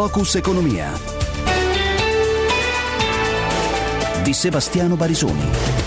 Focus Economia di Sebastiano Barisoni.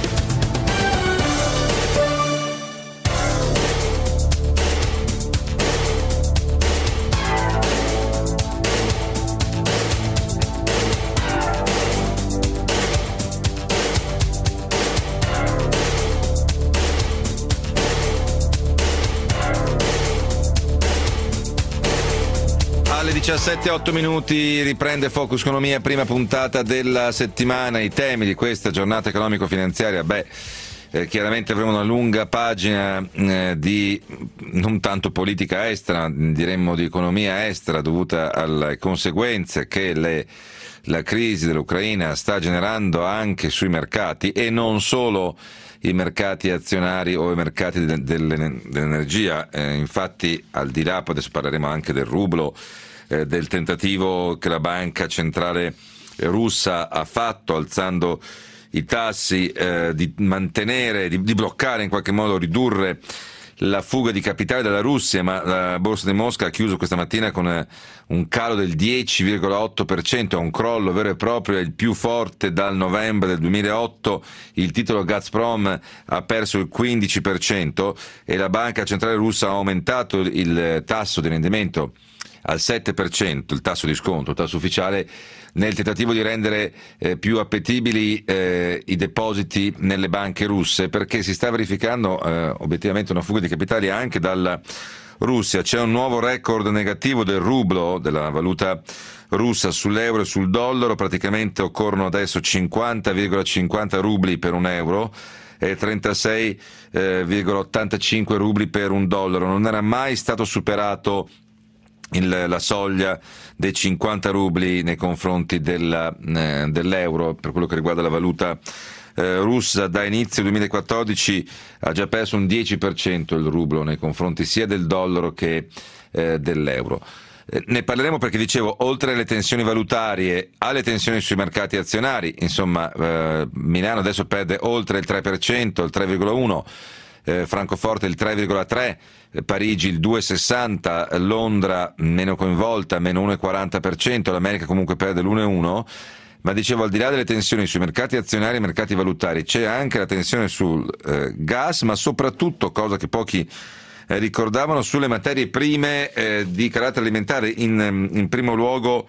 Alle 17:08 minuti riprende Focus Economia, prima puntata della settimana. I temi di questa giornata economico-finanziaria, chiaramente avremo una lunga pagina di non tanto politica estera, diremmo di economia estera, dovuta alle conseguenze che la crisi dell'Ucraina sta generando anche sui mercati, e non solo i mercati azionari o i mercati dell'energia. Infatti, al di là, poi adesso parleremo anche del rublo, del tentativo che la banca centrale russa ha fatto, alzando i tassi, di mantenere, di bloccare, in qualche modo ridurre la fuga di capitale dalla Russia, ma la borsa di Mosca ha chiuso questa mattina con un calo del 10,8%, un crollo vero e proprio, è il più forte dal novembre del 2008. Il titolo Gazprom ha perso il 15% e la banca centrale russa ha aumentato il tasso di rendimento al 7%, il tasso di sconto, il tasso ufficiale, nel tentativo di rendere più appetibili i depositi nelle banche russe, perché si sta verificando obiettivamente una fuga di capitali anche dalla Russia. C'è un nuovo record negativo del rublo, della valuta russa, sull'euro e sul dollaro. Praticamente occorrono adesso 50,50 rubli per un euro e 36,85 rubli per un dollaro. Non era mai stato superato la soglia dei 50 rubli nei confronti dell'euro per quello che riguarda la valuta russa. Da inizio 2014 ha già perso un 10% il rublo nei confronti sia del dollaro che dell'euro. Ne parleremo perché, dicevo, oltre alle tensioni valutarie, alle tensioni sui mercati azionari, insomma, Milano adesso perde oltre il 3%, il 3,1%, Francoforte il 3,3%, Parigi il 2,60%, Londra meno coinvolta, meno 1,40%, l'America comunque perde l'1,1%. Ma dicevo, al di là delle tensioni sui mercati azionari e mercati valutari, c'è anche la tensione sul gas, ma soprattutto, cosa che pochi ricordavano, sulle materie prime di carattere alimentare, in primo luogo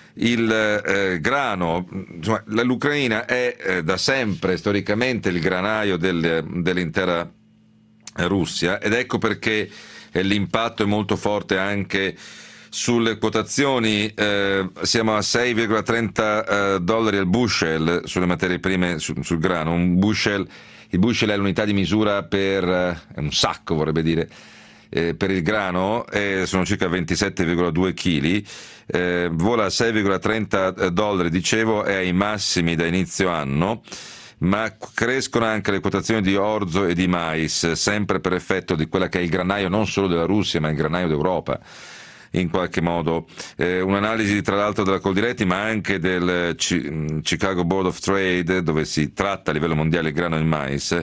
il grano. Insomma, l'Ucraina è da sempre storicamente il granaio dell'intera Russia, ed ecco perché l'impatto è molto forte anche sulle quotazioni. Siamo a 6,30 dollari al bushel sulle materie prime, sul grano. Il bushel è l'unità di misura per un sacco, vorrebbe dire, per il grano, sono circa 27,2 kg, vola a 6,30 dollari, dicevo, è ai massimi da inizio anno. Ma crescono anche le quotazioni di orzo e di mais, sempre per effetto di quella che è il granaio non solo della Russia, ma il granaio d'Europa, in qualche modo. Un'analisi tra l'altro della Coldiretti, ma anche del Chicago Board of Trade, dove si tratta a livello mondiale il grano e il mais,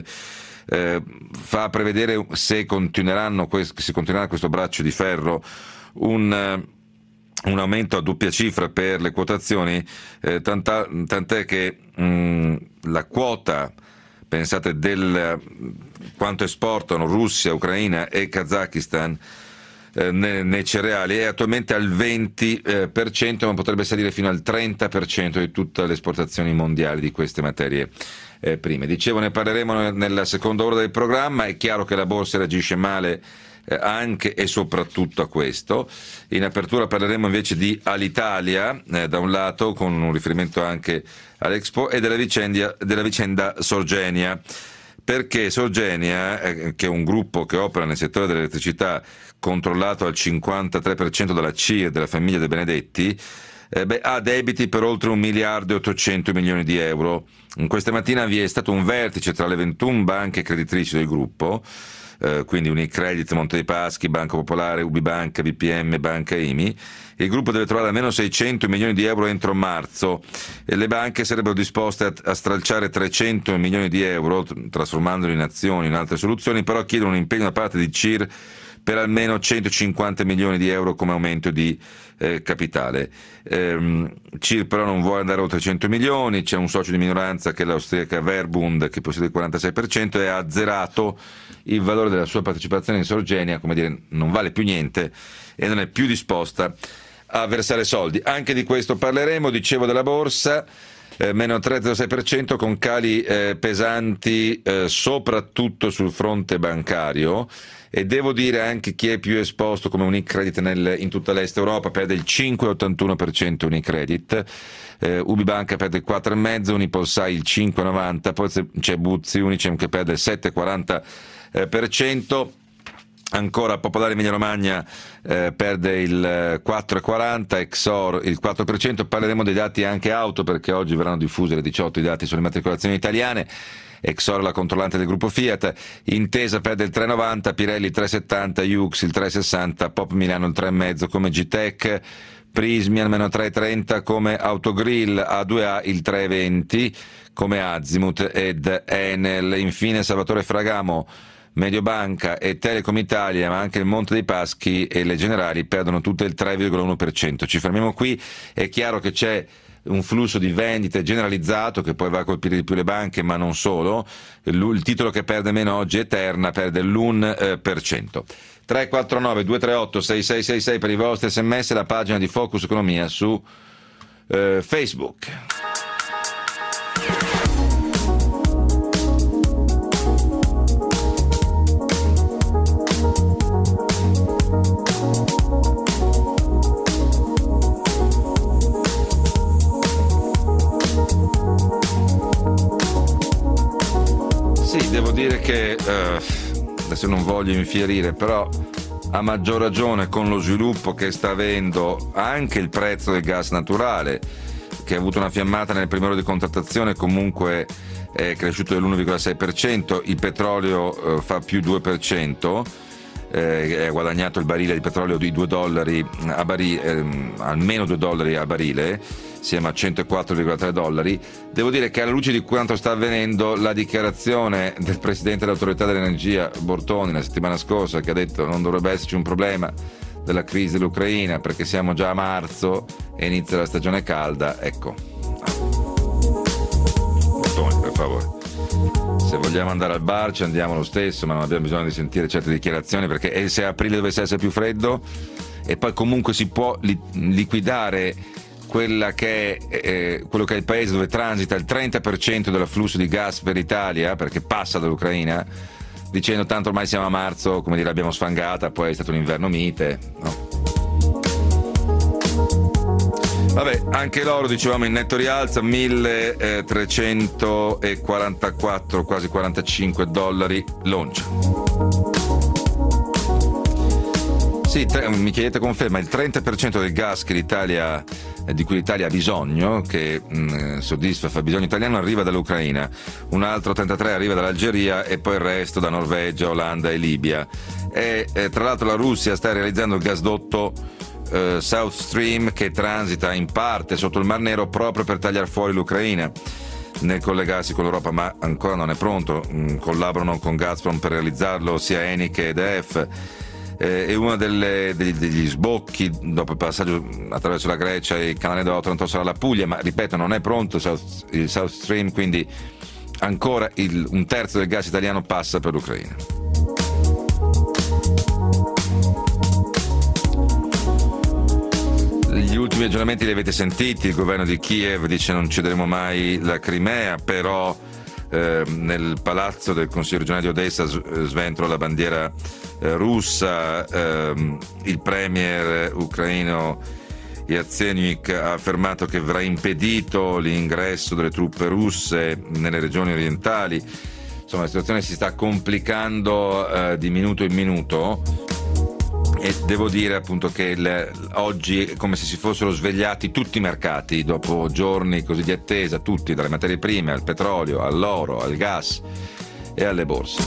fa prevedere, se continuerà questo braccio di ferro, un aumento a doppia cifra per le quotazioni, tant'è che la quota, pensate, del quanto esportano Russia, Ucraina e Kazakistan nei cereali, è attualmente al 20%, ma potrebbe salire fino al 30% di tutte le esportazioni mondiali di queste materie prime. Dicevo, ne parleremo nella seconda ora del programma. È chiaro che la borsa reagisce male anche e soprattutto a questo. In apertura parleremo invece di Alitalia, da un lato, con un riferimento anche all'Expo, e della vicenda Sorgenia, perché Sorgenia, che è un gruppo che opera nel settore dell'elettricità, controllato al 53% dalla CIR, della famiglia De Benedetti, ha debiti per oltre 1 miliardo e 800 milioni di euro. Questa mattina vi è stato un vertice tra le 21 banche creditrici del gruppo, quindi Unicredit, Monte dei Paschi, Banca Popolare, Ubibanca, BPM, Banca IMI. Il gruppo deve trovare almeno 600 milioni di euro entro marzo e le banche sarebbero disposte a stralciare 300 milioni di euro, trasformandoli in azioni, in altre soluzioni, però chiedono un impegno da parte di CIR per almeno 150 milioni di euro come aumento di capitale. CIR però non vuole andare oltre 100 milioni, c'è un socio di minoranza che è l'austriaca Verbund che possiede il 46% e ha azzerato il valore della sua partecipazione in Sorgenia, come dire non vale più niente e non è più disposta a versare soldi. Anche di questo parleremo. Dicevo della borsa, meno 3,06% con cali pesanti soprattutto sul fronte bancario, e devo dire anche chi è più esposto come Unicredit in tutta l'est Europa perde il 5,81% Unicredit, Ubibanca perde il 4,5%, Unipolsai il 5,90%, poi c'è Buzzi Unicem che perde il 7,40%. Ancora Popolare Emilia Romagna perde il 4,40%, Exor il 4%. Parleremo dei dati anche auto, perché oggi verranno diffusi alle 18 i dati sulle matricolazioni italiane. Exor la controllante del gruppo Fiat, Intesa perde il 3,90%, Pirelli il 3,70%, Iux il 3,60%, Pop Milano il 3,5% come Gtech, Prismian meno 3,30% come Autogrill, A2A il 3,20% come Azimut ed Enel. Infine Salvatore Fragamo, Mediobanca e Telecom Italia, ma anche il Monte dei Paschi e le Generali perdono tutte il 3,1%. Ci fermiamo qui. È chiaro che c'è un flusso di vendite generalizzato che poi va a colpire di più le banche, ma non solo. Il titolo che perde meno oggi è Terna, perde l'1%. 349 238 6666 per i vostri sms, la pagina di Focus Economia su Facebook. Devo dire che adesso non voglio infierire, però a maggior ragione con lo sviluppo che sta avendo anche il prezzo del gas naturale, che ha avuto una fiammata nel primo ore di contrattazione, comunque è cresciuto dell'1,6%, il petrolio fa più 2%, ha guadagnato il barile di petrolio di $2 a barile, almeno $2 a barile, siamo a $104,3. Devo dire che alla luce di quanto sta avvenendo, la dichiarazione del Presidente dell'Autorità dell'Energia Bortoni la settimana scorsa, che ha detto non dovrebbe esserci un problema della crisi dell'Ucraina perché siamo già a marzo e inizia la stagione calda, ecco, Bortoni, per favore, se vogliamo andare al bar ci andiamo lo stesso, ma non abbiamo bisogno di sentire certe dichiarazioni, perché se aprile dovesse essere più freddo e poi comunque si può liquidare quello che è il paese dove transita il 30% dell'afflusso di gas per l'Italia, perché passa dall'Ucraina, dicendo tanto ormai siamo a marzo, come dire, l'abbiamo sfangata, poi è stato un inverno mite, no? Vabbè, anche l'oro, dicevamo, in netto rialza, $1.344, quasi $45 l'oncia. Sì, mi chiedete conferma, il 30% del gas che di cui l'Italia ha bisogno, che soddisfa il fabbisogno italiano, arriva dall'Ucraina, un altro 33% arriva dall'Algeria e poi il resto da Norvegia, Olanda e Libia. E tra l'altro la Russia sta realizzando il gasdotto South Stream, che transita in parte sotto il Mar Nero proprio per tagliare fuori l'Ucraina nel collegarsi con l'Europa, ma ancora non è pronto. Collaborano con Gazprom per realizzarlo sia Eni che EDF. E uno degli sbocchi dopo il passaggio attraverso la Grecia e il canale dell'8 sarà la Puglia, ma ripeto, non è pronto il South Stream, quindi ancora un terzo del gas italiano passa per l'Ucraina. Gli ultimi aggiornamenti li avete sentiti, il governo di Kiev dice non cederemo mai la Crimea, però nel palazzo del Consiglio regionale di Odessa sventola la bandiera russa. Il premier ucraino Yatsenyuk ha affermato che verrà impedito l'ingresso delle truppe russe nelle regioni orientali. Insomma, la situazione si sta complicando di minuto in minuto, e devo dire appunto che oggi è come se si fossero svegliati tutti i mercati dopo giorni così di attesa, tutti, dalle materie prime al petrolio, all'oro, al gas e alle borse.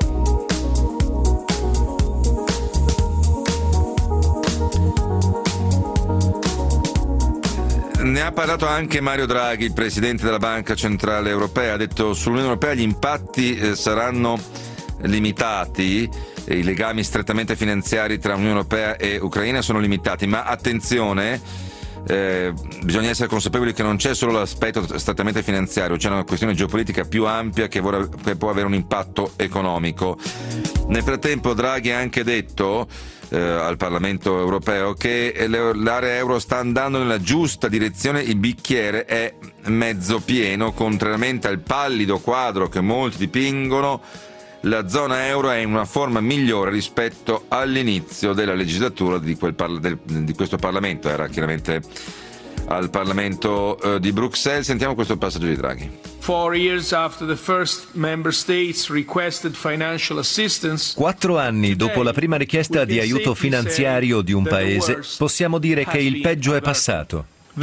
Ne ha parlato anche Mario Draghi, il presidente della Banca Centrale Europea. Ha detto sull'Unione Europea gli impatti saranno limitati, i legami strettamente finanziari tra Unione Europea e Ucraina sono limitati, ma attenzione, bisogna essere consapevoli che non c'è solo l'aspetto strettamente finanziario, c'è una questione geopolitica più ampia che può avere un impatto economico. Nel frattempo Draghi ha anche detto al Parlamento europeo che l'area euro sta andando nella giusta direzione, il bicchiere è mezzo pieno, contrariamente al pallido quadro che molti dipingono. La zona euro è in una forma migliore rispetto all'inizio della legislatura di questo Parlamento, era chiaramente al Parlamento di Bruxelles. Sentiamo questo passaggio di Draghi. 4 years after the first member states requested financial assistance, 4 anni dopo la prima richiesta di aiuto finanziario di un paese, possiamo dire che il peggio è passato.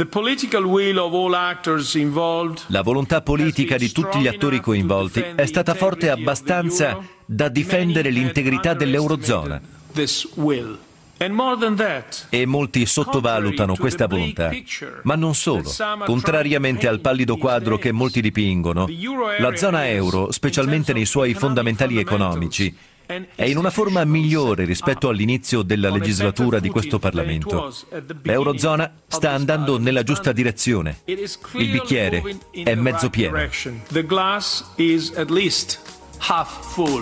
La volontà politica di tutti gli attori coinvolti è stata forte abbastanza da difendere l'integrità dell'Eurozona. E molti sottovalutano questa volontà. Ma non solo. Contrariamente al pallido quadro che molti dipingono, la zona euro, specialmente nei suoi fondamentali economici, è in una forma migliore rispetto all'inizio della legislatura di questo Parlamento. L'Eurozona sta andando nella giusta direzione. Il bicchiere è mezzo pieno. The glass is at least half full.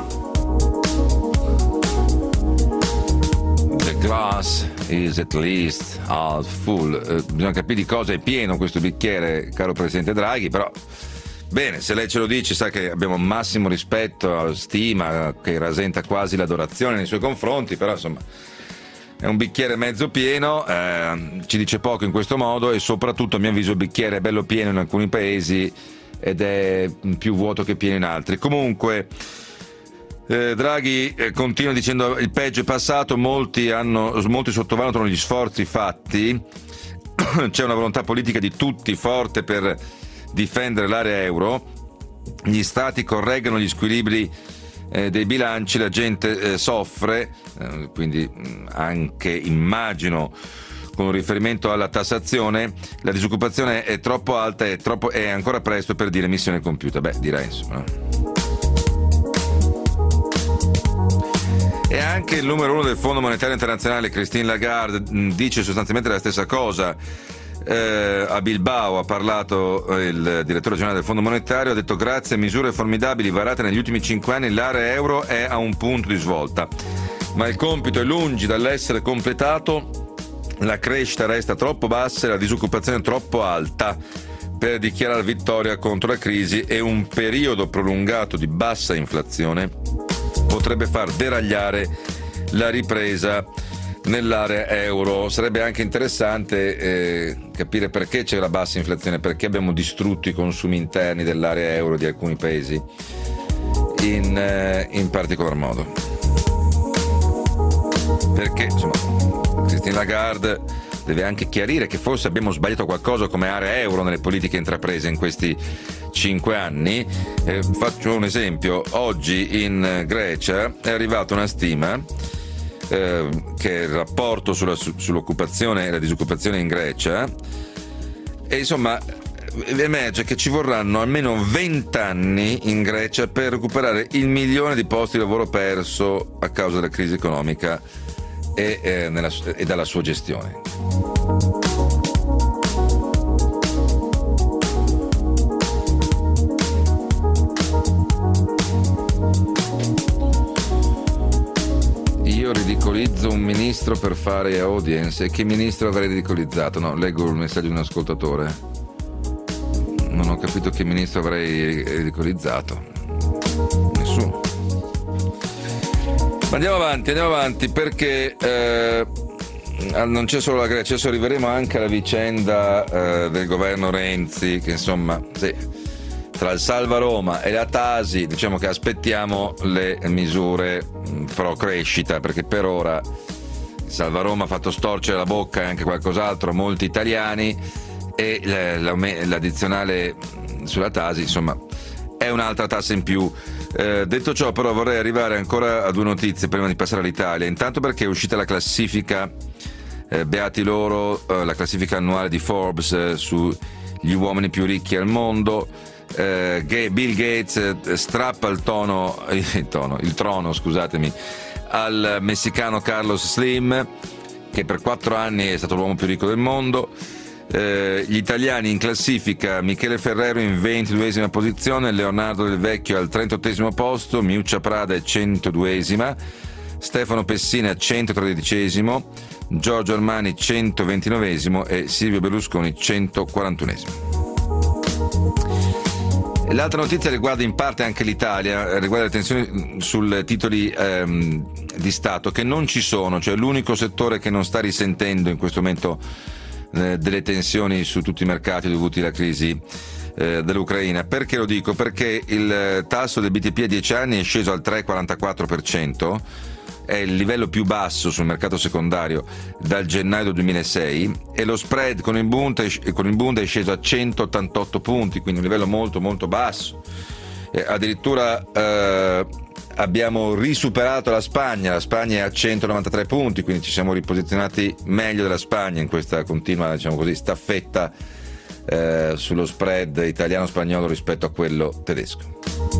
The glass is at least half full. Bisogna capire di cosa è pieno questo bicchiere, caro Presidente Draghi, però bene, se lei ce lo dice, sa che abbiamo massimo rispetto, stima, che rasenta quasi l'adorazione nei suoi confronti, però insomma è un bicchiere mezzo pieno, ci dice poco in questo modo, e soprattutto a mio avviso il bicchiere è bello pieno in alcuni paesi ed è più vuoto che pieno in altri. Comunque Draghi continua dicendo il peggio è passato, molti sottovalutano gli sforzi fatti, c'è una volontà politica di tutti forte per difendere l'area euro, gli stati correggano gli squilibri dei bilanci, la gente soffre, quindi anche immagino con riferimento alla tassazione, la disoccupazione è troppo alta, è ancora presto per dire missione compiuta. Beh, direi insomma. E anche il numero 1 del Fondo Monetario Internazionale, Christine Lagarde, dice sostanzialmente la stessa cosa. A Bilbao ha parlato il direttore generale del Fondo Monetario, ha detto grazie a misure formidabili varate negli ultimi 5 anni l'area euro è a un punto di svolta, ma il compito è lungi dall'essere completato, la crescita resta troppo bassa e la disoccupazione troppo alta per dichiarare vittoria contro la crisi, e un periodo prolungato di bassa inflazione potrebbe far deragliare la ripresa nell'area euro. Sarebbe anche interessante capire perché c'è la bassa inflazione, perché abbiamo distrutto i consumi interni dell'area euro di alcuni paesi in particolar modo, perché insomma Christine Lagarde deve anche chiarire che forse abbiamo sbagliato qualcosa come area euro nelle politiche intraprese in questi 5 anni. Faccio un esempio: oggi in Grecia è arrivata una stima che è il rapporto sull'occupazione e la disoccupazione in Grecia, e insomma emerge che ci vorranno almeno 20 anni in Grecia per recuperare 1 milione di posti di lavoro perso a causa della crisi economica e dalla sua gestione. Io ridicolizzo un ministro per fare audience. E che ministro avrei ridicolizzato? No, leggo il messaggio di un ascoltatore. Non ho capito che ministro avrei ridicolizzato. Nessuno. Ma andiamo avanti perché non c'è solo la Grecia, adesso arriveremo anche alla vicenda del governo Renzi, che insomma sì, tra il Salva Roma e la Tasi diciamo che aspettiamo le misure pro crescita, perché per ora il Salva Roma ha fatto storcere la bocca e anche qualcos'altro a molti italiani, e l'addizionale sulla Tasi insomma è un'altra tassa in più. Detto ciò, però, vorrei arrivare ancora a 2 notizie prima di passare all'Italia. Intanto perché è uscita la classifica, beati loro, la classifica annuale di Forbes sugli uomini più ricchi al mondo. Bill Gates strappa il trono al messicano Carlos Slim, che per 4 anni è stato l'uomo più ricco del mondo. Gli italiani in classifica: Michele Ferrero in 22esima posizione, Leonardo Del Vecchio al 38esimo posto, Miuccia Prada è 102esima, Stefano Pessina 113esimo, Giorgio Armani 129esimo e Silvio Berlusconi 141esimo. L'altra notizia riguarda in parte anche l'Italia, riguarda le tensioni sui titoli di Stato, che non ci sono, cioè l'unico settore che non sta risentendo in questo momento delle tensioni su tutti i mercati dovuti alla crisi dell'Ucraina. Perché lo dico? Perché il tasso del BTP a 10 anni è sceso al 3,44%, è il livello più basso sul mercato secondario dal gennaio 2006, e lo spread con il Bund è sceso a 188 punti, quindi un livello molto molto basso. Addirittura abbiamo risuperato la Spagna è a 193 punti, quindi ci siamo riposizionati meglio della Spagna in questa continua, diciamo così, staffetta sullo spread italiano-spagnolo rispetto a quello tedesco.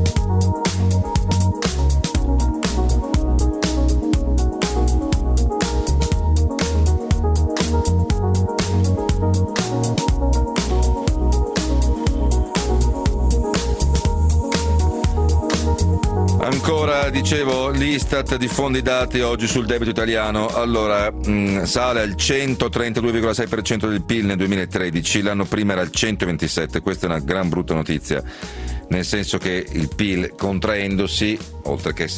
Ancora, dicevo, l'Istat diffonde i dati oggi sul debito italiano. Allora, sale al 132,6% del PIL nel 2013, l'anno prima era al 127%, questa è una gran brutta notizia, nel senso che il PIL contraendosi, oltre che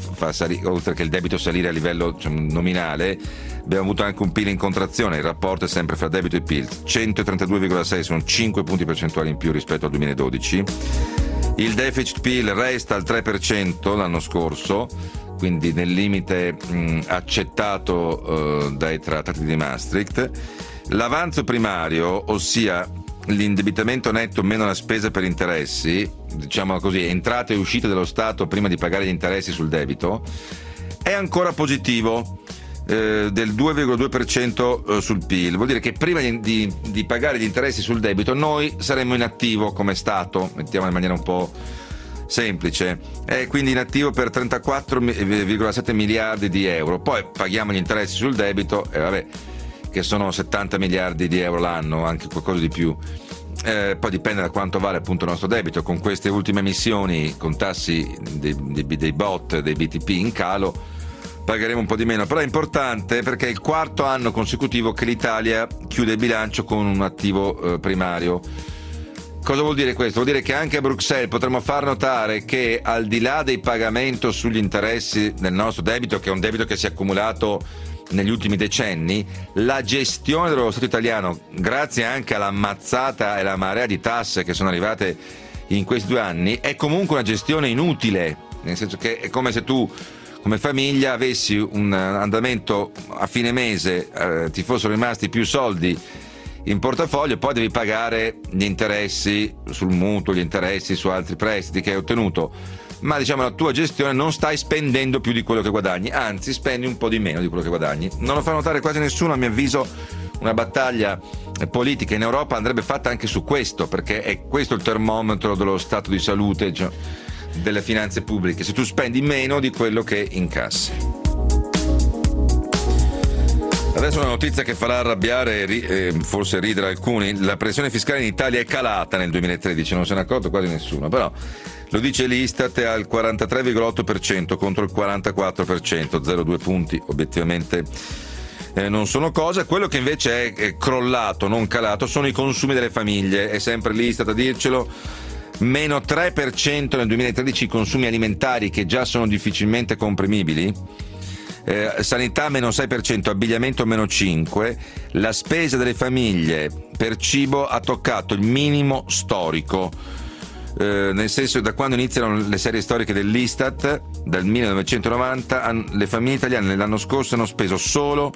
il debito salire a livello, diciamo, nominale, abbiamo avuto anche un PIL in contrazione, il rapporto è sempre fra debito e PIL, 132,6, sono 5 punti percentuali in più rispetto al 2012. Il deficit PIL resta al 3% l'anno scorso, quindi nel limite accettato dai trattati di Maastricht. L'avanzo primario, ossia l'indebitamento netto meno la spesa per interessi, diciamo così, entrate e uscite dello Stato prima di pagare gli interessi sul debito, è ancora positivo, del 2,2% sul PIL. Vuol dire che prima di pagare gli interessi sul debito noi saremmo in attivo come Stato, mettiamo in maniera un po' semplice, e quindi in attivo per 34,7 miliardi di euro. Poi paghiamo gli interessi sul debito che sono 70 miliardi di euro l'anno, anche qualcosa di più. Poi dipende da quanto vale appunto il nostro debito. Con queste ultime emissioni, con tassi dei BOT, dei BTP in calo, pagheremo un po' di meno, però è importante perché è il 4º anno consecutivo che l'Italia chiude il bilancio con un attivo primario. Cosa vuol dire questo? Vuol dire che anche a Bruxelles potremmo far notare che, al di là dei pagamenti sugli interessi del nostro debito, che è un debito che si è accumulato negli ultimi decenni, la gestione dello Stato italiano, grazie anche alla mazzata e alla marea di tasse che sono arrivate in questi 2 anni, è comunque una gestione inutile, nel senso che è come se tu come famiglia avessi un andamento a fine mese, ti fossero rimasti più soldi in portafoglio, poi devi pagare gli interessi sul mutuo, gli interessi su altri prestiti che hai ottenuto, ma diciamo la tua gestione non stai spendendo più di quello che guadagni, anzi spendi un po' di meno di quello che guadagni. Non lo fa notare quasi nessuno, a mio avviso. Una battaglia politica in Europa andrebbe fatta anche su questo, perché è questo il termometro dello stato di salute, cioè, delle finanze pubbliche, se tu spendi meno di quello che incassi. Adesso una notizia che farà arrabbiare e forse ridere alcuni: la pressione fiscale in Italia è calata nel 2013, non se ne è accorto quasi nessuno, però lo dice l'Istat, è al 43,8% contro il 44%, 0,2 punti obiettivamente non sono cose. Quello che invece è crollato, non calato, sono i consumi delle famiglie, è sempre l'Istat a dircelo. Meno 3% nel 2013 i consumi alimentari, che già sono difficilmente comprimibili, sanità meno 6%, abbigliamento meno 5%, la spesa delle famiglie per cibo ha toccato il minimo storico, nel senso che da quando iniziano le serie storiche dell'Istat, dal 1990, le famiglie italiane l'anno scorso hanno speso solo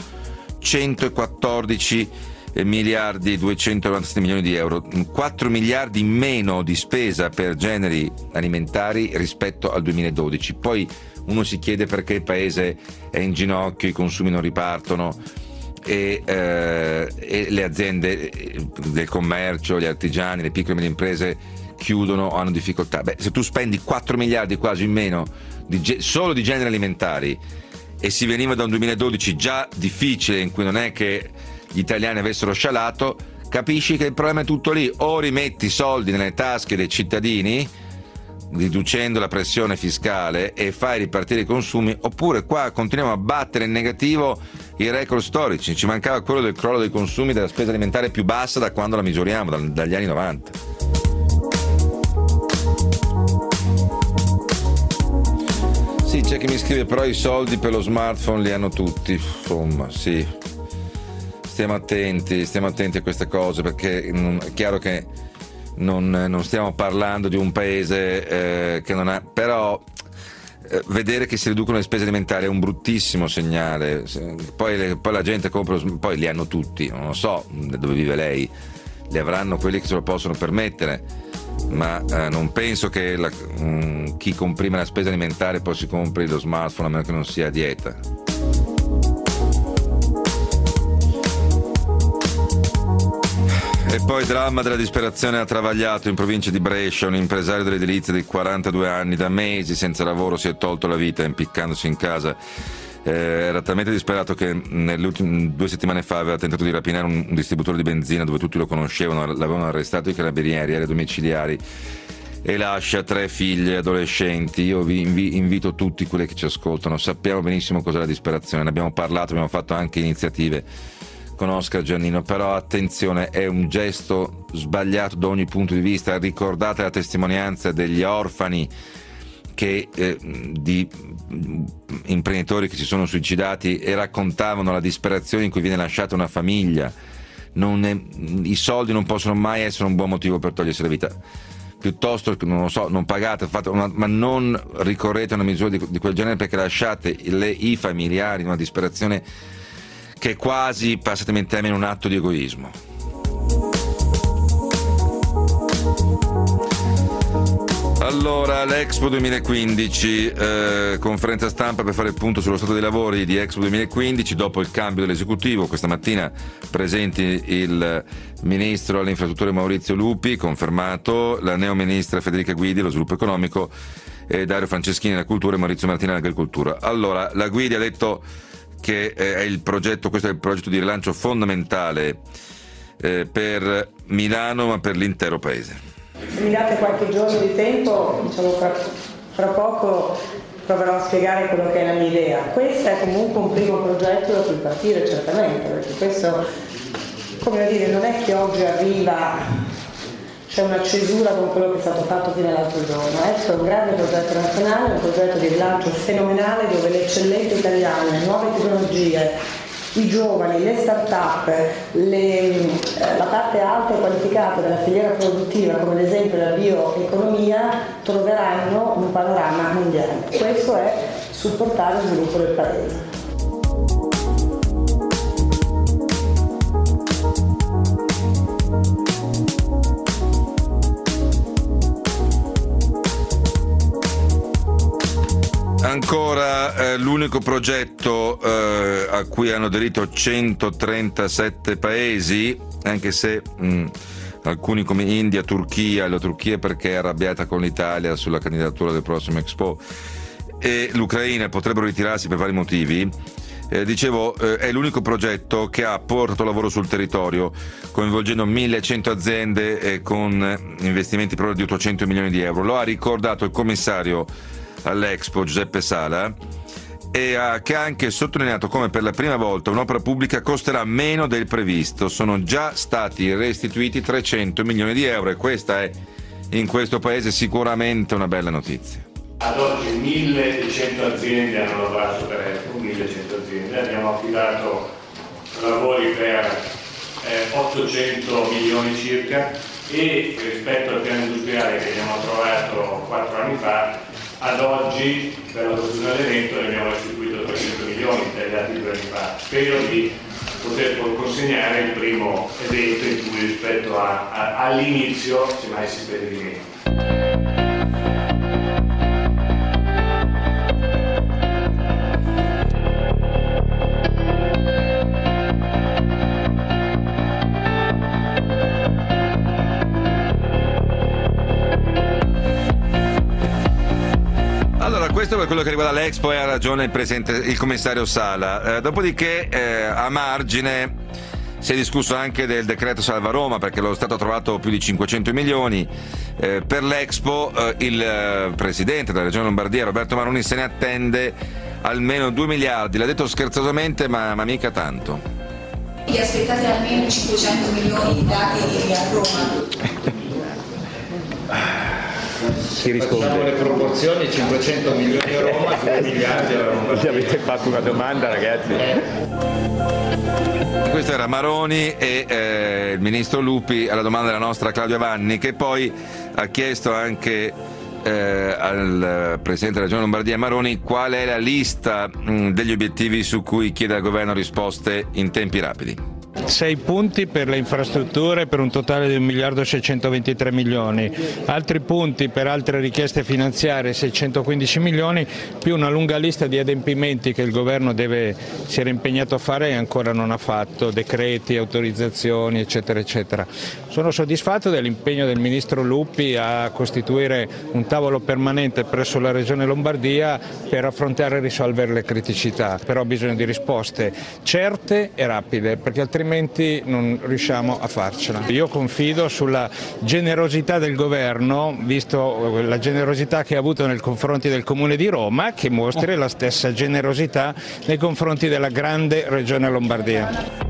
114 miliardi e 297 milioni di euro, 4 miliardi in meno di spesa per generi alimentari rispetto al 2012. Poi uno si chiede perché il paese è in ginocchio, i consumi non ripartono e le aziende del commercio, gli artigiani, le piccole e medie imprese chiudono o hanno difficoltà. Se tu spendi 4 miliardi quasi in meno solo di generi alimentari e si veniva da un 2012 già difficile, in cui non è che gli italiani avessero scialato, capisci che il problema è tutto lì: o rimetti soldi nelle tasche dei cittadini riducendo la pressione fiscale e fai ripartire i consumi, oppure qua continuiamo a battere in negativo i record storici. Ci mancava quello del crollo dei consumi, della spesa alimentare più bassa da quando la misuriamo, dagli anni 90. Sì, c'è chi mi scrive però i soldi per lo smartphone li hanno tutti, insomma, sì. Stiamo attenti a queste cose, perché è chiaro che non stiamo parlando di un paese che non ha, però vedere che si riducono le spese alimentari è un bruttissimo segnale. Poi la gente compra, poi li hanno tutti, non lo so dove vive lei, li avranno quelli che se lo possono permettere, ma non penso che chi comprime la spesa alimentare poi si compri lo smartphone, a meno che non sia a dieta. E poi dramma della disperazione a Travagliato, in provincia di Brescia. Un impresario dell'edilizia di 42 anni, da mesi senza lavoro, si è tolto la vita impiccandosi in casa. Era talmente disperato che 2 settimane fa aveva tentato di rapinare un distributore di benzina dove tutti lo conoscevano, l'avevano arrestato i carabinieri, era domiciliari, e lascia 3 figlie adolescenti. Io vi invito tutti quelli che ci ascoltano, sappiamo benissimo cos'è la disperazione, ne abbiamo parlato, abbiamo fatto anche iniziative con Oscar Giannino, però attenzione, è un gesto sbagliato da ogni punto di vista. Ricordate la testimonianza degli orfani di imprenditori che si sono suicidati e raccontavano la disperazione in cui viene lasciata una famiglia. I soldi non possono mai essere un buon motivo per togliersi la vita. Piuttosto, non lo so, non pagate, ma non ricorrete a una misura di quel genere, perché lasciate i familiari in una disperazione che è quasi, passatemi il termine, un atto di egoismo. Allora, l'Expo 2015, conferenza stampa per fare il punto sullo stato dei lavori di Expo 2015 dopo il cambio dell'esecutivo. Questa mattina presenti il ministro alle infrastrutture Maurizio Lupi, confermato, la neoministra Federica Guidi allo sviluppo economico, e Dario Franceschini alla cultura e Maurizio Martina all'agricoltura. Allora, la Guidi ha detto che è il progetto, questo è il progetto di rilancio fondamentale per Milano, ma per l'intero paese. Se mi date qualche giorno di tempo, diciamo fra poco proverò a spiegare quello che è la mia idea. Questo è comunque un primo progetto da cui partire, certamente, perché questo, come dire, non è che oggi arriva, c'è una cesura con quello che è stato fatto fino all'altro giorno. Questo è un grande progetto nazionale, un progetto di rilancio fenomenale, dove le eccellenze italiane, le nuove tecnologie, i giovani, le start-up, la parte alta e qualificata della filiera produttiva, come ad esempio la bioeconomia, troveranno un panorama mondiale. Questo è supportare lo sviluppo del paese. Ancora l'unico progetto a cui hanno aderito 137 paesi, anche se alcuni come India, Turchia, la Turchia perché è arrabbiata con l'Italia sulla candidatura del prossimo Expo, e l'Ucraina potrebbero ritirarsi per vari motivi. Dicevo, è l'unico progetto che ha portato lavoro sul territorio, coinvolgendo 1100 aziende con investimenti per di 800 milioni di euro. Lo ha ricordato il commissario all'Expo Giuseppe Sala, e che ha anche sottolineato come per la prima volta un'opera pubblica costerà meno del previsto. Sono già stati restituiti 300 milioni di euro, e questa è in questo paese sicuramente una bella notizia. Ad oggi 1100 aziende hanno lavorato per Expo, 1100 aziende, abbiamo affidato lavori per 800 milioni circa, e rispetto al piano industriale che abbiamo trovato 4 anni fa, ad oggi per la produzione dell'evento ne abbiamo restituito 300 milioni tagliati 2 anni fa. Spero di poter consegnare il primo evento in cui rispetto all'inizio semmai si spende di meno. Allora, questo per quello che riguarda l'Expo, e ha ragione il commissario Sala. Dopodiché, a margine, si è discusso anche del decreto Salva Roma, perché lo Stato ha trovato più di 500 milioni per l'Expo. Il presidente della Regione Lombardia, Roberto Maroni, se ne attende almeno 2 miliardi. L'ha detto scherzosamente, ma mica tanto. Vi aspettate almeno 500 milioni dati a Roma? Si risponde. Facciamo le proporzioni: 500 milioni a Roma, 2 miliardi alla Roma. Gli avete fatto una domanda, ragazzi? Questo era Maroni e il ministro Lupi alla domanda della nostra Claudia Vanni, che poi ha chiesto anche al presidente della Regione Lombardia Maroni qual è la lista degli obiettivi su cui chiede al governo risposte in tempi rapidi. 6 punti per le infrastrutture per un totale di 1 miliardo 623 milioni, altri punti per altre richieste finanziarie 615 milioni, più una lunga lista di adempimenti che il governo si era impegnato a fare e ancora non ha fatto, decreti, autorizzazioni, eccetera eccetera. Sono soddisfatto dell'impegno del ministro Lupi a costituire un tavolo permanente presso la Regione Lombardia per affrontare e risolvere le criticità, però ho bisogno di risposte certe e rapide, perché altrimenti non riusciamo a farcela. Io confido sulla generosità del governo, visto la generosità che ha avuto nei confronti del Comune di Roma, che mostri la stessa generosità nei confronti della grande Regione Lombardia.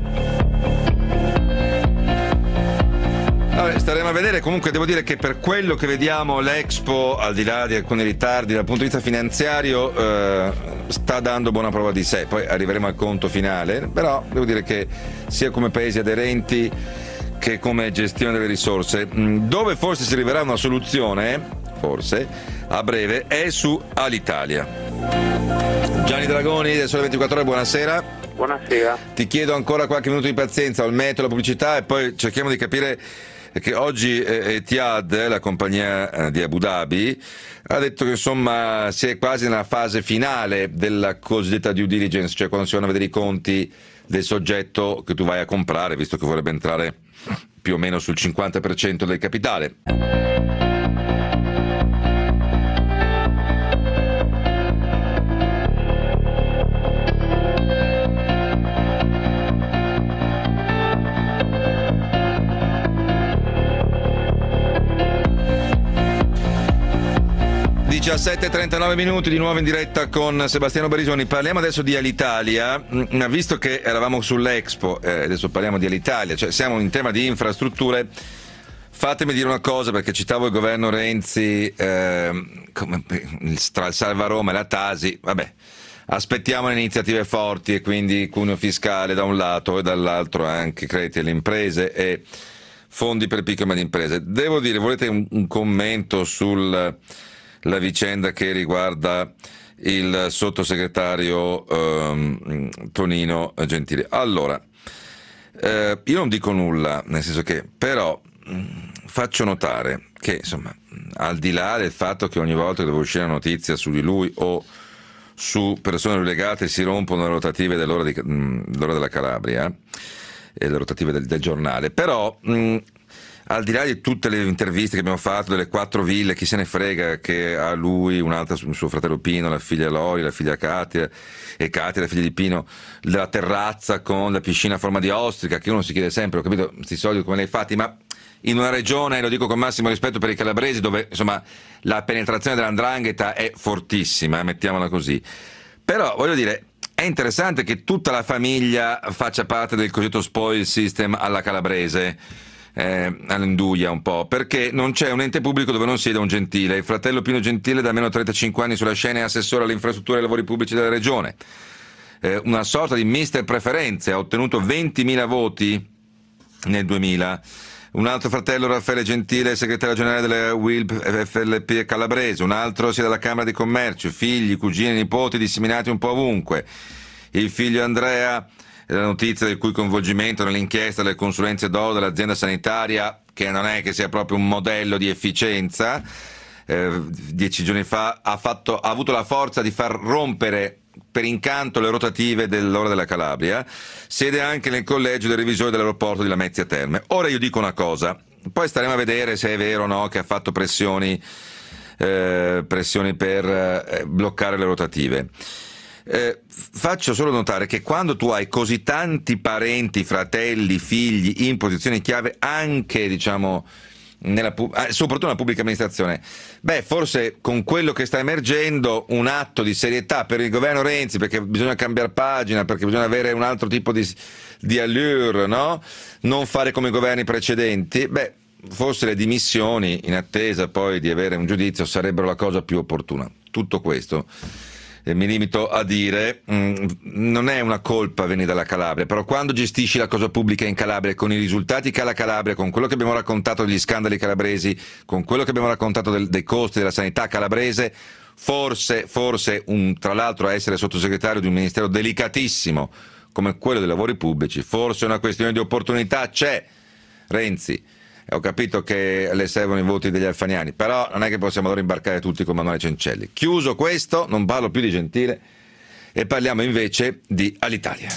Staremo a vedere. Comunque devo dire che per quello che vediamo l'Expo, al di là di alcuni ritardi dal punto di vista finanziario, sta dando buona prova di sé. Poi arriveremo al conto finale, però devo dire che sia come paesi aderenti che come gestione delle risorse, dove forse si arriverà a una soluzione, forse a breve, è su Alitalia. Gianni Dragoni del Sole 24 Ore, buonasera. Buonasera. Ti chiedo ancora qualche minuto di pazienza, ho il meteo, la pubblicità e poi cerchiamo di capire che oggi Etihad, la compagnia di Abu Dhabi, ha detto che insomma si è quasi nella fase finale della cosiddetta due diligence, cioè quando si vanno a vedere i conti del soggetto che tu vai a comprare, visto che vorrebbe entrare più o meno sul 50% del capitale. 17:39 minuti, di nuovo in diretta con Sebastiano Barisoni. Parliamo adesso di Alitalia, ma visto che eravamo sull'Expo, adesso parliamo di Alitalia, cioè siamo in tema di infrastrutture. Fatemi dire una cosa, perché citavo il governo Renzi, tra il Salva Roma e la Tasi, vabbè, aspettiamo le iniziative forti e quindi cuneo fiscale da un lato e dall'altro anche crediti alle imprese e fondi per piccole e medie imprese. Devo dire, volete un commento sulla vicenda che riguarda il sottosegretario Tonino Gentile? Allora, io non dico nulla, nel senso che però faccio notare che insomma, al di là del fatto che ogni volta che deve uscire una notizia su di lui o su persone legate si rompono le rotative dell'ora della Calabria e le rotative del giornale, però al di là di tutte le interviste che abbiamo fatto delle 4 ville, chi se ne frega, che ha lui, un'altra suo fratello Pino, la figlia Lori, la figlia Katia, e Katia, la figlia di Pino, della terrazza con la piscina a forma di ostrica, che uno si chiede sempre, ho capito, questi soldi come li hai fatti, ma in una regione, lo dico con massimo rispetto per i calabresi, dove insomma la penetrazione dell''ndrangheta è fortissima, mettiamola così. Però voglio dire, è interessante che tutta la famiglia faccia parte del cosiddetto spoil system alla calabrese, all'Induia un po', perché non c'è un ente pubblico dove non sieda un Gentile. Il fratello Pino Gentile da almeno 35 anni sulla scena è assessore alle infrastrutture e ai lavori pubblici della regione, una sorta di mister preferenze, ha ottenuto 20.000 voti nel 2000. Un altro fratello, Raffaele Gentile, segretario generale della WILP FLP calabrese, un altro sia dalla Camera di Commercio, figli, cugini, nipoti disseminati un po' ovunque. Il figlio Andrea, la notizia del cui coinvolgimento nell'inchiesta delle consulenze d'oro dell'azienda sanitaria, che non è che sia proprio un modello di efficienza, 10 giorni fa ha avuto la forza di far rompere per incanto le rotative dell'ora della Calabria, siede anche nel collegio dei revisori dell'aeroporto di Lamezia Terme. Ora io dico una cosa, poi staremo a vedere se è vero o no che ha fatto pressioni pressioni per bloccare le rotative. Faccio solo notare che quando tu hai così tanti parenti, fratelli, figli in posizioni chiave, anche diciamo soprattutto nella pubblica amministrazione, forse con quello che sta emergendo un atto di serietà per il governo Renzi, perché bisogna cambiare pagina, perché bisogna avere un altro tipo di allure, no? Non fare come i governi precedenti, forse le dimissioni in attesa poi di avere un giudizio sarebbero la cosa più opportuna. Tutto questo mi limito a dire, non è una colpa venire dalla Calabria, però quando gestisci la cosa pubblica in Calabria con i risultati che ha la Calabria, con quello che abbiamo raccontato degli scandali calabresi, con quello che abbiamo raccontato dei costi della sanità calabrese, forse tra l'altro a essere sottosegretario di un ministero delicatissimo come quello dei lavori pubblici, forse una questione di opportunità c'è, Renzi. Ho capito che le servono i voti degli alfaniani, però non è che possiamo allora imbarcare tutti con Manuele Cencelli. Chiuso questo, non parlo più di Gentile e parliamo invece di Alitalia.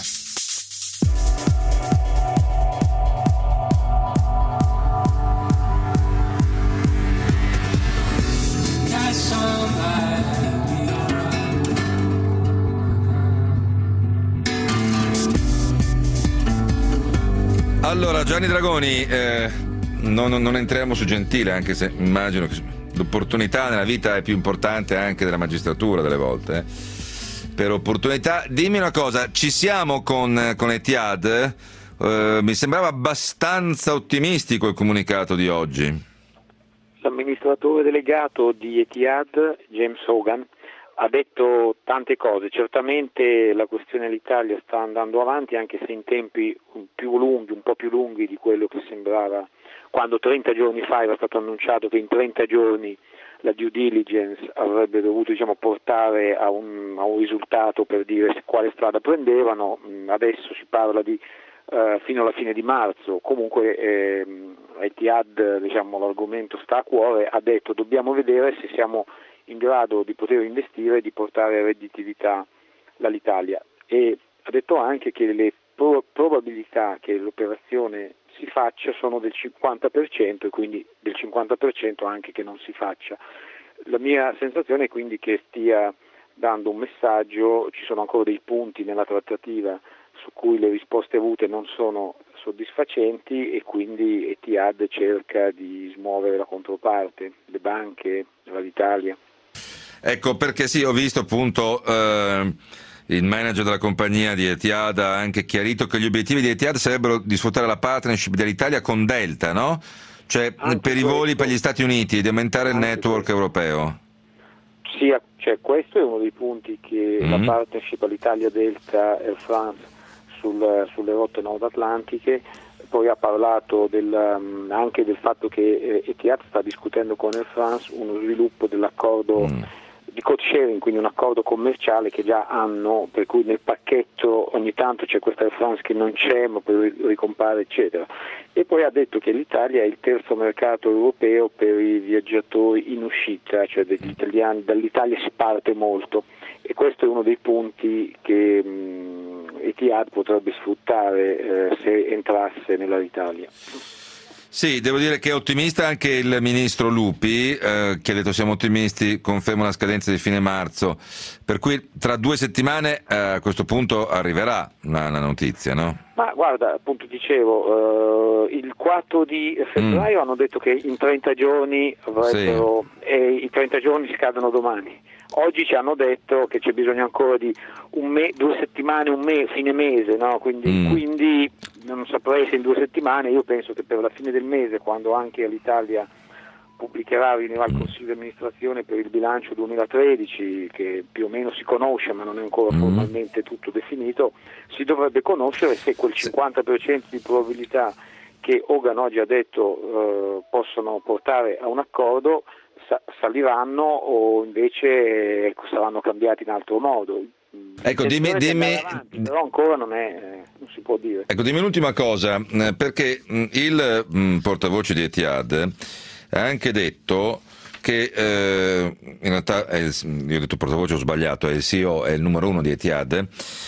Allora, Gianni Dragoni, non entriamo su Gentile, anche se immagino che l'opportunità nella vita è più importante anche della magistratura delle volte. Per opportunità, dimmi una cosa, ci siamo con Etihad? Mi sembrava abbastanza ottimistico il comunicato di oggi. L'amministratore delegato di Etihad, James Hogan, ha detto tante cose. Certamente la questione dell'Italia sta andando avanti, anche se in tempi un po' più lunghi di quello che sembrava quando 30 giorni fa era stato annunciato che in 30 giorni la due diligence avrebbe dovuto portare a un risultato per dire quale strada prendevano. Adesso si parla di fino alla fine di marzo. Comunque Etihad, l'argomento sta a cuore, ha detto dobbiamo vedere se siamo in grado di poter investire e di portare redditività all'Italia, e ha detto anche che le probabilità che l'operazione si faccia sono del 50% e quindi del 50% anche che non si faccia. La mia sensazione è quindi che stia dando un messaggio. Ci sono ancora dei punti nella trattativa su cui le risposte avute non sono soddisfacenti e quindi Etihad cerca di smuovere la controparte, le banche, l'Italia. Ecco, perché sì, ho visto appunto il manager della compagnia di Etihad ha anche chiarito che gli obiettivi di Etihad sarebbero di sfruttare la partnership dell'Italia con Delta, no? Cioè anche per i voli per gli Stati Uniti e di aumentare il network europeo. Sì, cioè questo è uno dei punti che la partnership all'Italia-Delta Air France sulle rotte nord-atlantiche. Poi ha parlato anche del fatto che Etihad sta discutendo con Air France uno sviluppo dell'accordo di code sharing, quindi un accordo commerciale che già hanno, per cui nel pacchetto ogni tanto c'è questa Air France che non c'è ma poi ricompare eccetera. E poi ha detto che l'Italia è il terzo mercato europeo per i viaggiatori in uscita, cioè degli italiani, dall'Italia si parte molto, e questo è uno dei punti che Etihad potrebbe sfruttare se entrasse nell'Italia. Sì, devo dire che è ottimista anche il ministro Lupi, che ha detto siamo ottimisti, conferma la scadenza di fine marzo, per cui tra 2 settimane a questo punto arriverà la notizia, no? Ma guarda, appunto dicevo, il 4 di febbraio hanno detto che in 30 giorni avrebbero, e i 30 giorni scadono domani. Oggi ci hanno detto che c'è bisogno ancora di 2 settimane, un mese, fine mese, no? Quindi non saprei se in 2 settimane. Io penso che per la fine del mese, quando anche l'Italia pubblicherà, riunirà il Consiglio di amministrazione per il bilancio 2013, che più o meno si conosce ma non è ancora formalmente tutto definito, si dovrebbe conoscere se quel 50% di probabilità che Hogan oggi ha detto possono portare a un accordo saliranno o invece saranno cambiati in altro modo. Ecco, dimmi, però ancora non si può dire. Ecco, dimmi l'ultima cosa, perché il portavoce di Etihad ha anche detto che in realtà io ho detto portavoce, ho sbagliato, è il CEO, è il numero 1 di Etihad,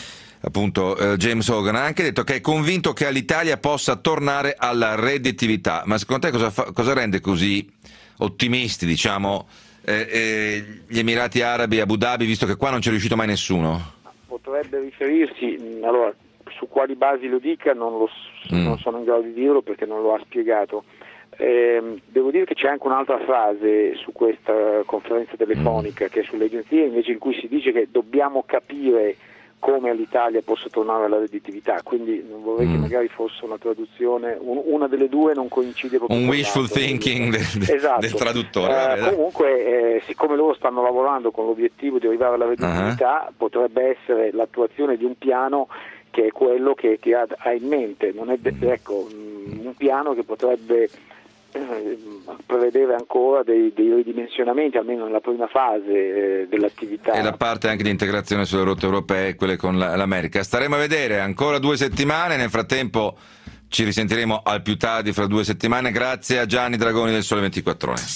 appunto James Hogan, ha anche detto che è convinto che l'Italia possa tornare alla redditività. Ma secondo te cosa rende così ottimisti, diciamo, gli Emirati Arabi, Abu Dhabi, visto che qua non c'è riuscito mai nessuno? Potrebbe riferirsi, allora, su quali basi lo dica non sono in grado di dirlo perché non lo ha spiegato. Devo dire che c'è anche un'altra frase su questa conferenza telefonica che è sulle agenzie, invece, in cui si dice che dobbiamo capire come all'Italia possa tornare alla redditività, quindi non vorrei che magari fosse una traduzione, una delle due non coincide proprio. Un wishful thinking del traduttore. Comunque, siccome loro stanno lavorando con l'obiettivo di arrivare alla redditività, potrebbe essere l'attuazione di un piano che è quello che ha in mente, non è un piano che potrebbe prevedere ancora dei ridimensionamenti, almeno nella prima fase dell'attività. E la parte anche di integrazione sulle rotte europee, quelle con l'America. Staremo a vedere ancora 2 settimane, nel frattempo ci risentiremo al più tardi fra 2 settimane. Grazie a Gianni Dragoni del Sole 24 Ore.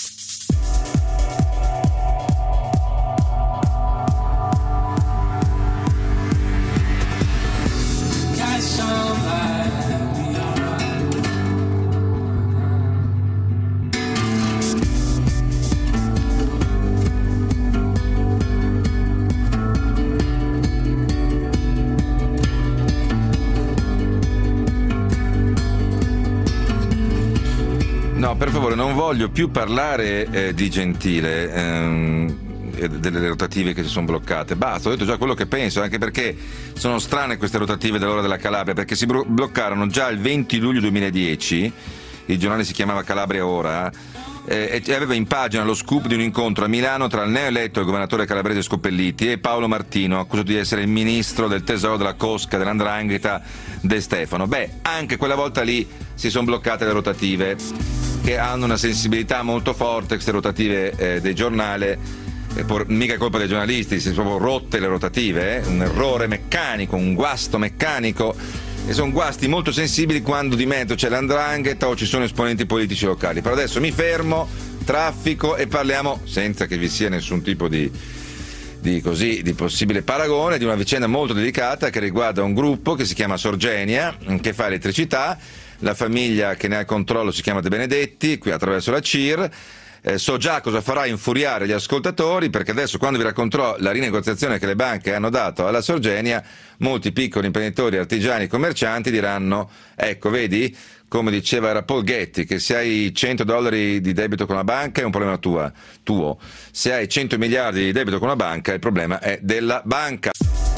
No, per favore, non voglio più parlare di Gentile, delle rotative che si sono bloccate. Basta, ho detto già quello che penso, anche perché sono strane queste rotative dell'ora della Calabria, perché si bloccarono già il 20 luglio 2010, il giornale si chiamava Calabria Ora, e aveva in pagina lo scoop di un incontro a Milano tra il neoeletto governatore calabrese Scopelliti e Paolo Martino, accusato di essere il ministro del tesoro, della cosca, dell''ndrangheta De Stefano. Anche quella volta lì si sono bloccate le rotative, che hanno una sensibilità molto forte, queste rotative del giornale, mica è colpa dei giornalisti, si sono rotte le rotative, un errore meccanico, un guasto meccanico, e sono guasti molto sensibili quando di mezzo c'è l''ndrangheta o ci sono esponenti politici locali. Però adesso mi fermo, traffico, e parliamo, senza che vi sia nessun tipo di possibile paragone, di una vicenda molto delicata che riguarda un gruppo che si chiama Sorgenia, che fa elettricità. La famiglia che ne ha il controllo si chiama De Benedetti, qui attraverso la CIR. So già cosa farà infuriare gli ascoltatori, perché adesso, quando vi racconterò la rinegoziazione che le banche hanno dato alla Sorgenia, molti piccoli imprenditori, artigiani e commercianti diranno: ecco, vedi, come diceva Paul Getty, che se hai $100 di debito con la banca è un problema tuo, se hai 100 miliardi di debito con la banca il problema è della banca.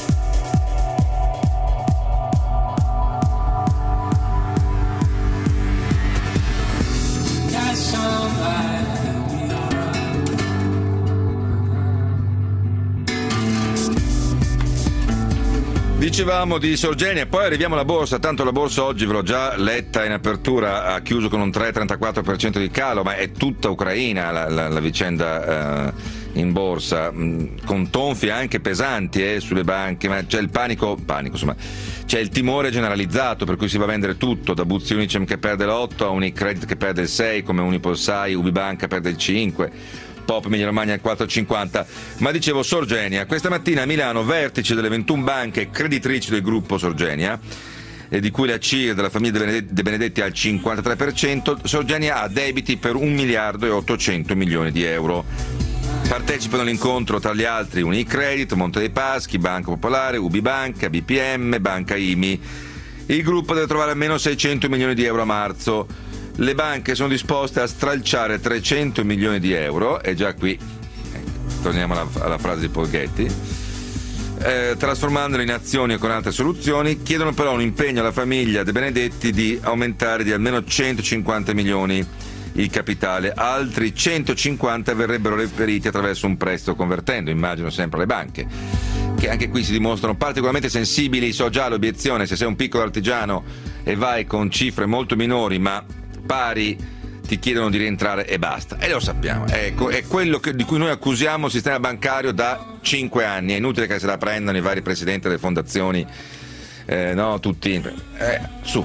Dicevamo di Sorgenia, poi arriviamo alla borsa. Tanto la borsa oggi, ve l'ho già letta in apertura, ha chiuso con un 3,34% di calo, ma è tutta ucraina la vicenda in borsa, con tonfi anche pesanti sulle banche, ma c'è il panico, insomma, c'è il timore generalizzato, per cui si va a vendere tutto, da Buzzi Unicem che perde l'8, a Unicredit che perde il 6, come Unipolsai, Ubibanca perde il 5, Pop Emilia Romagna il 4,50. Ma dicevo, Sorgenia, questa mattina a Milano, vertice delle 21 banche creditrici del gruppo Sorgenia, di cui la CIR della famiglia De Benedetti al 53%, Sorgenia ha debiti per 1 miliardo e 800 milioni di euro. Partecipano all'incontro, tra gli altri, Unicredit, Monte dei Paschi, Banca Popolare, Ubibanca, BPM, Banca IMI. Il gruppo deve trovare almeno 600 milioni di euro a marzo. Le banche sono disposte a stralciare 300 milioni di euro, e già qui torniamo alla frase di Paul Getty, trasformandole in azioni o con altre soluzioni. Chiedono però un impegno alla famiglia De Benedetti di aumentare di almeno 150 milioni il capitale, altri 150 verrebbero reperiti attraverso un prestito convertendo, immagino sempre alle banche, che anche qui si dimostrano particolarmente sensibili. So già l'obiezione: se sei un piccolo artigiano e vai con cifre molto minori ma pari, ti chiedono di rientrare e basta, e lo sappiamo, ecco, è quello di cui noi accusiamo il sistema bancario da 5 anni. È inutile che se la prendano i vari presidenti delle fondazioni, tutti su.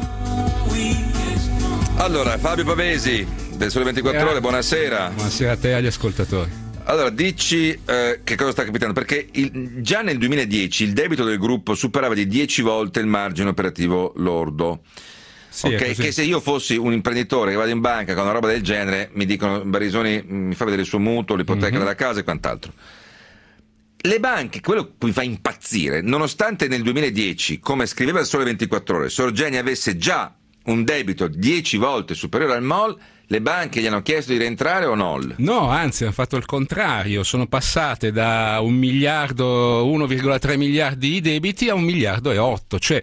Allora, Fabio Pavesi del Sole 24 Ore, buonasera. Buonasera a te e agli ascoltatori. Allora, dici che cosa sta capitando, perché già nel 2010 il debito del gruppo superava di 10 volte il margine operativo lordo. Sì, ok? Che se io fossi un imprenditore che vado in banca con una roba del genere, mi dicono Barisoni mi fa vedere il suo mutuo, l'ipoteca della casa e quant'altro. Le banche, quello che mi fa impazzire, nonostante nel 2010, come scriveva il Sole 24 Ore, Sorgenia avesse già un debito 10 volte superiore al MOL, le banche gli hanno chiesto di rientrare o no? No, anzi hanno fatto il contrario, sono passate da 1,3 miliardi di debiti a 1,8 miliardi, cioè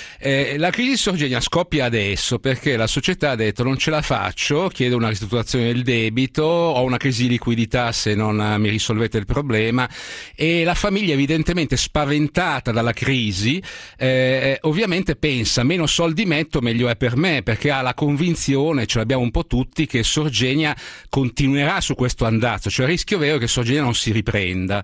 la crisi Sorgenia scoppia adesso perché la società ha detto non ce la faccio, chiedo una ristrutturazione del debito, ho una crisi di liquidità se non mi risolvete il problema, e la famiglia evidentemente spaventata dalla crisi ovviamente pensa meno soldi metto meglio è per me, perché ha la convinzione, ce l'abbiamo un po' tutti, che Sorgenia continuerà su questo andazzo, cioè il rischio vero è che Sorgenia non si riprenda.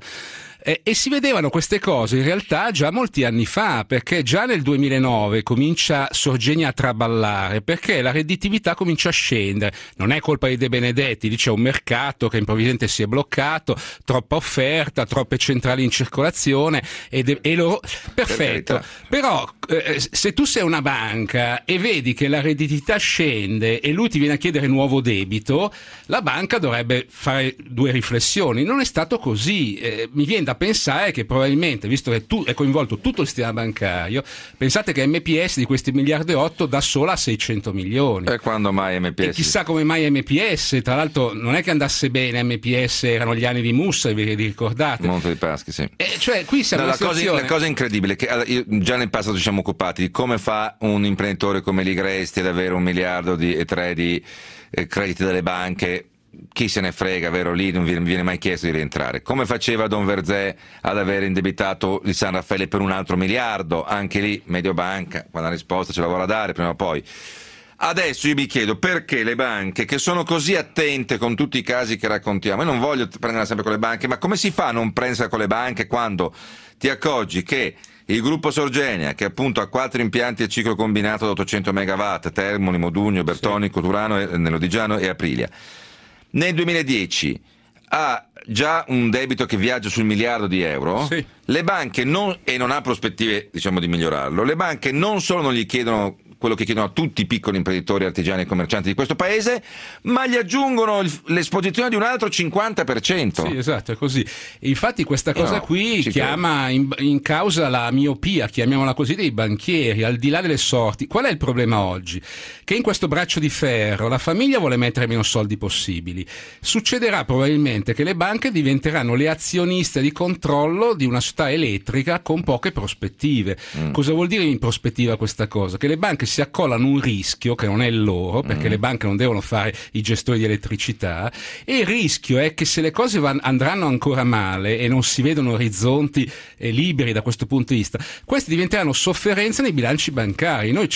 E si vedevano queste cose in realtà già molti anni fa, perché già nel 2009 comincia Sorgenia a traballare, perché la redditività comincia a scendere. Non è colpa di De Benedetti, lì c'è un mercato che improvvisamente si è bloccato, troppa offerta, troppe centrali in circolazione e loro... Perfetto, però se tu sei una banca e vedi che la redditività scende e lui ti viene a chiedere nuovo debito, la banca dovrebbe fare due riflessioni. Non è stato così, mi viene da pensare che probabilmente, visto che è coinvolto tutto il sistema bancario, pensate che MPS di questi 1,8 miliardi da sola 600 milioni. E quando mai MPS? E chissà come mai MPS, tra l'altro non è che andasse bene, MPS erano gli anni di Mussa, vi ricordate? Monte dei Paschi, sì. Cioè qui siamo la cosa incredibile, che già nel passato ci siamo occupati di come fa un imprenditore come Ligresti ad avere 1,3 miliardi di crediti dalle banche. Chi se ne frega, vero? Lì non viene mai chiesto di rientrare. Come faceva Don Verzé ad avere indebitato il San Raffaele per 1 miliardo? Anche lì Mediobanca, quando ha risposto ce la vorrà dare prima o poi. Adesso io mi chiedo perché le banche, che sono così attente con tutti i casi che raccontiamo, io non voglio prenderla sempre con le banche, ma come si fa a non prendersela con le banche quando ti accorgi che il gruppo Sorgenia, che appunto ha 4 impianti a ciclo combinato da 800 megawatt, Termoli, Modugno, Bertonico, Turano, Nell'Odigiano e Aprilia, nel 2010 ha già un debito che viaggia sul 1 miliardo di euro, sì. Le banche non ha prospettive, diciamo, di migliorarlo. Le banche non solo non gli chiedono quello che chiedono a tutti i piccoli imprenditori, artigiani e commercianti di questo paese, ma gli aggiungono l'esposizione di un altro 50%. Sì, esatto, è così. Infatti questa cosa qui chiama in causa la miopia, chiamiamola così, dei banchieri, al di là delle sorti. Qual è il problema oggi? Che in questo braccio di ferro la famiglia vuole mettere meno soldi possibili. Succederà probabilmente che le banche diventeranno le azioniste di controllo di una società elettrica con poche prospettive. Cosa vuol dire in prospettiva questa cosa? Che le banche si accollano un rischio che non è il loro, perché le banche non devono fare i gestori di elettricità, e il rischio è che se le cose andranno ancora male e non si vedono orizzonti liberi da questo punto di vista, queste diventeranno sofferenze nei bilanci bancari. Noi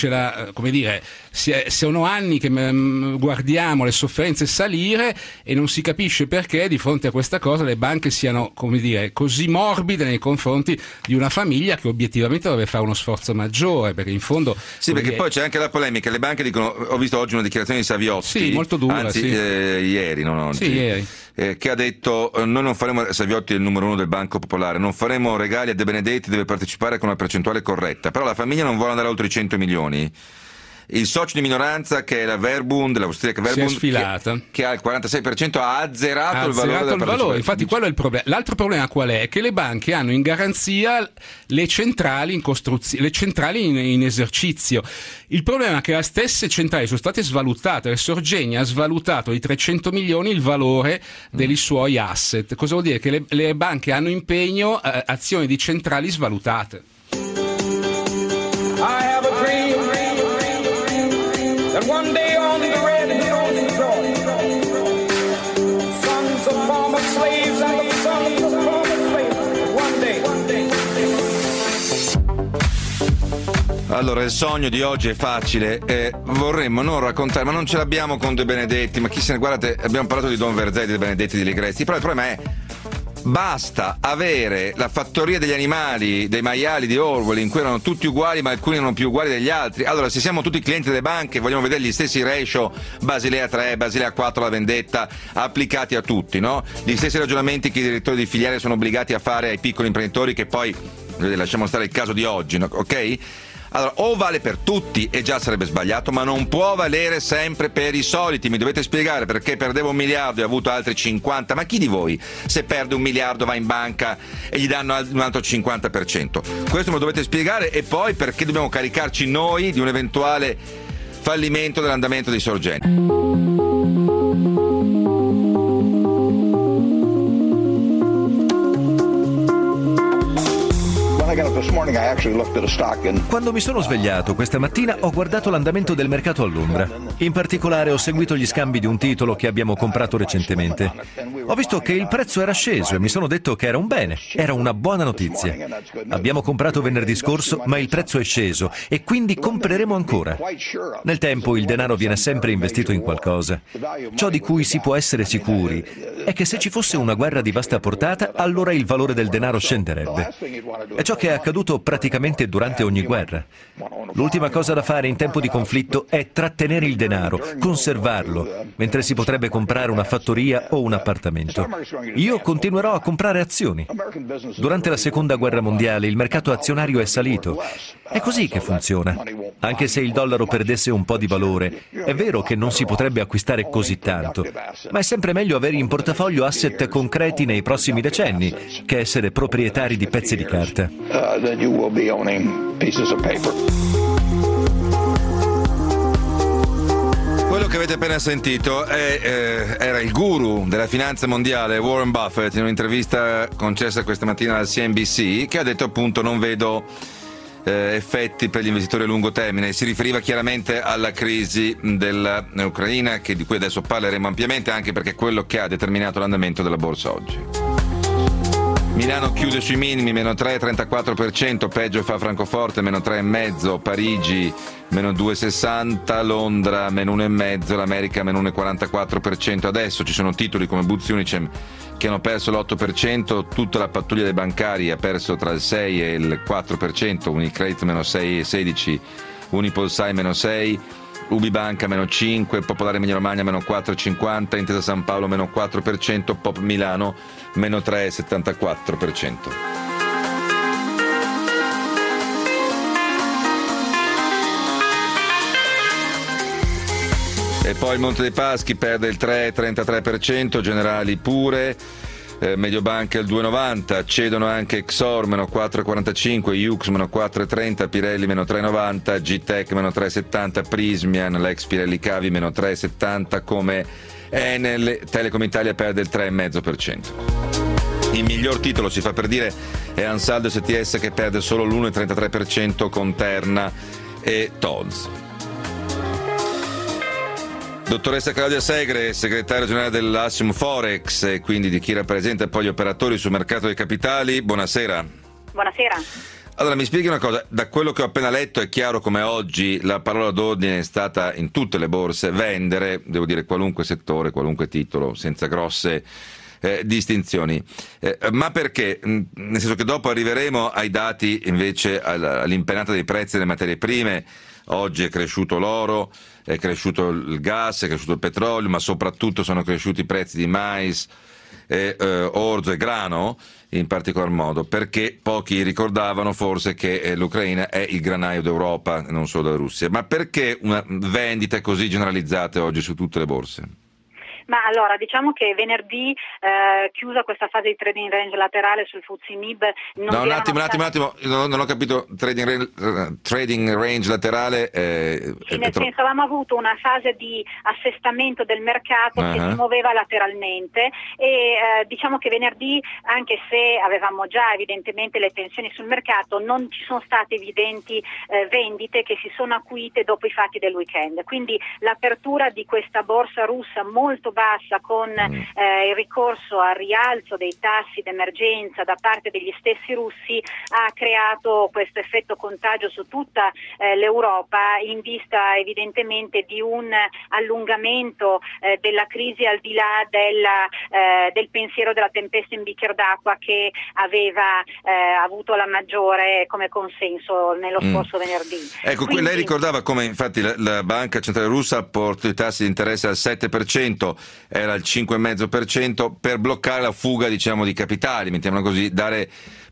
sono anni che guardiamo le sofferenze salire e non si capisce perché di fronte a questa cosa le banche siano, come dire, così morbide nei confronti di una famiglia che obiettivamente deve fare uno sforzo maggiore, perché in fondo... Sì, perché poi c'è anche la polemica, le banche dicono, ho visto oggi una dichiarazione di Saviotti, sì, molto dura, anzi, sì. Ieri, non oggi, sì, ieri. Che ha detto, noi non faremo, Saviotti è il numero 1 del Banco Popolare, non faremo regali a De Benedetti, deve partecipare con una percentuale corretta, però la famiglia non vuole andare oltre i 100 milioni. Il socio di minoranza, che è la Verbund, l'austriaca Verbund, che ha il 46%, ha azzerato il valore della partecipazione. Infatti quello è il problema. L'altro problema qual è? Che le banche hanno in garanzia le centrali in costruzione, le centrali in esercizio. Il problema è che le stesse centrali sono state svalutate. Sorgenia ha svalutato di 300 milioni il valore dei suoi asset. Cosa vuol dire? Che le banche hanno impegno azioni di centrali svalutate. And one day on the red hills of Georgia, sons of former slaves and the sons of former slaves, one day. Allora, il sogno di oggi è facile, vorremmo non raccontare, ma non ce l'abbiamo con De Benedetti, ma chi se ne... Guardate, abbiamo parlato di Don Verzé, di De Benedetti, di Ligresti, però il problema è: basta avere la fattoria degli animali, dei maiali di Orwell, in cui erano tutti uguali ma alcuni erano più uguali degli altri. Allora, se siamo tutti clienti delle banche, vogliamo vedere gli stessi ratio Basilea 3, Basilea 4, la vendetta applicati a tutti, no? Gli stessi ragionamenti che i direttori di filiale sono obbligati a fare ai piccoli imprenditori, che poi lasciamo stare il caso di oggi, no? Ok? Allora, o vale per tutti e già sarebbe sbagliato, ma non può valere sempre per i soliti. Mi dovete spiegare perché perdevo 1 miliardo e ho avuto altri 50. Ma chi di voi, se perde 1 miliardo, va in banca e gli danno un altro 50%? Questo me lo dovete spiegare. E poi perché dobbiamo caricarci noi di un eventuale fallimento dell'andamento dei sorgenti? Quando mi sono svegliato questa mattina ho guardato l'andamento del mercato a Londra. In particolare ho seguito gli scambi di un titolo che abbiamo comprato recentemente. Ho visto che il prezzo era sceso e mi sono detto che era un bene, era una buona notizia. Abbiamo comprato venerdì scorso, ma il prezzo è sceso e quindi compreremo ancora. Nel tempo il denaro viene sempre investito in qualcosa. Ciò di cui si può essere sicuri è che se ci fosse una guerra di vasta portata, allora il valore del denaro scenderebbe. È ciò che è accaduto praticamente durante ogni guerra. L'ultima cosa da fare in tempo di conflitto è trattenere il denaro, conservarlo, mentre si potrebbe comprare una fattoria o un appartamento. Io continuerò a comprare azioni. Durante la Seconda Guerra Mondiale il mercato azionario è salito. È così che funziona. Anche se il dollaro perdesse un po' di valore, è vero che non si potrebbe acquistare così tanto, ma è sempre meglio avere in portafoglio asset concreti nei prossimi decenni che essere proprietari di pezzi di carta. Quello che avete appena sentito era il guru della finanza mondiale, Warren Buffett, in un'intervista concessa questa mattina al CNBC, che ha detto appunto non vedo effetti per gli investitori a lungo termine. Si riferiva chiaramente alla crisi dell'Ucraina, di cui adesso parleremo ampiamente, anche perché è quello che ha determinato l'andamento della borsa oggi. Milano chiude sui minimi, meno 3,34%, peggio fa Francoforte, meno 3,5%, Parigi, meno 2,60%, Londra, meno 1,5%, l'America, meno 1,44%. Adesso ci sono titoli come Boots Unicem che hanno perso l'8%, tutta la pattuglia dei bancari ha perso tra il 6 e il 4%, Unicredit meno 6,16%, Unipolsai meno 6%, Ubibanca meno 5%, Popolare Emilia Romagna meno 4,50%, Intesa San Paolo meno 4%, Pop Milano meno 3,74%. E poi il Monte dei Paschi perde il 3,33%, Generali pure, Mediobanca il 2,90%, cedono anche Xor meno 4,45%, Iux meno 4,30%, Pirelli meno 3,90%, Gtech meno 3,70%, Prismian, l'ex Pirelli Cavi meno 3,70%, come Enel. Telecom Italia perde il 3,5%. Il miglior titolo, si fa per dire, è Ansaldo STS che perde solo l'1,33% con Terna e Tolls. Dottoressa Claudia Segre, segretaria generale dell'Assium Forex e quindi di chi rappresenta poi gli operatori sul mercato dei capitali, buonasera. Buonasera. Allora, mi spieghi una cosa, da quello che ho appena letto è chiaro come oggi la parola d'ordine è stata in tutte le borse vendere, devo dire qualunque settore, qualunque titolo, senza grosse distinzioni. Ma perché? Nel senso che dopo arriveremo ai dati invece all'impennata dei prezzi delle materie prime. Oggi è cresciuto l'oro, è cresciuto il gas, è cresciuto il petrolio, ma soprattutto sono cresciuti i prezzi di mais, orzo e grano in particolar modo, perché pochi ricordavano forse che l'Ucraina è il granaio d'Europa, non solo della Russia. Ma perché una vendita così generalizzate oggi su tutte le borse? Ma allora, diciamo che venerdì, chiusa questa fase di trading range laterale sul FTSE MIB... No, un attimo, non ho capito, trading range laterale... Sì, nel senso, avevamo avuto una fase di assestamento del mercato che si muoveva lateralmente e diciamo che venerdì, anche se avevamo già evidentemente le tensioni sul mercato, non ci sono state evidenti vendite che si sono acuite dopo i fatti del weekend. Quindi l'apertura di questa borsa russa molto bassa con il ricorso al rialzo dei tassi d'emergenza da parte degli stessi russi ha creato questo effetto contagio su tutta l'Europa, in vista evidentemente di un allungamento della crisi al di là del pensiero della tempesta in bicchiere d'acqua che aveva avuto la maggiore come consenso nello scorso venerdì. Ecco, quindi lei ricordava come infatti la Banca Centrale Russa portò i tassi di interesse al 7%, era al 5,5% per bloccare la fuga, diciamo, di capitali, mettiamola così, dare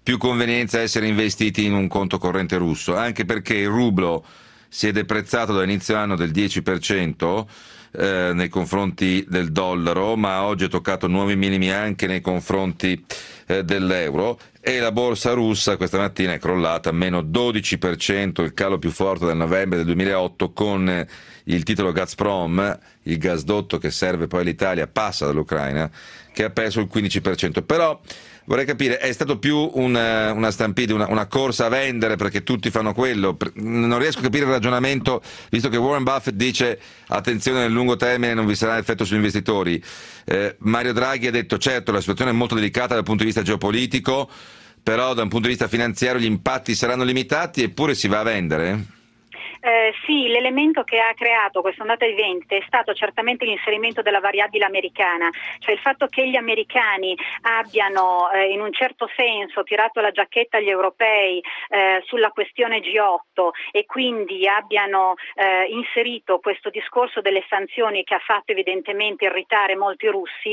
più convenienza essere investiti in un conto corrente russo, anche perché il rublo si è deprezzato da inizio anno del 10% nei confronti del dollaro, ma oggi è toccato nuovi minimi anche nei confronti dell'euro, e la borsa russa questa mattina è crollata meno 12%, il calo più forte dal novembre del 2008, con il titolo Gazprom, il gasdotto che serve poi l'Italia, passa dall'Ucraina, che ha perso il 15%. Però vorrei capire, è stato più una stampede, una corsa a vendere perché tutti fanno quello? Non riesco a capire il ragionamento, visto che Warren Buffett dice attenzione, nel lungo termine non vi sarà effetto sugli investitori. Mario Draghi ha detto certo la situazione è molto delicata dal punto di vista geopolitico, però da un punto di vista finanziario gli impatti saranno limitati, eppure si va a vendere? Sì, l'elemento che ha creato questa ondata di vendite è stato certamente l'inserimento della variabile americana, cioè il fatto che gli americani abbiano in un certo senso tirato la giacchetta agli europei sulla questione G8 e quindi abbiano inserito questo discorso delle sanzioni che ha fatto evidentemente irritare molti russi,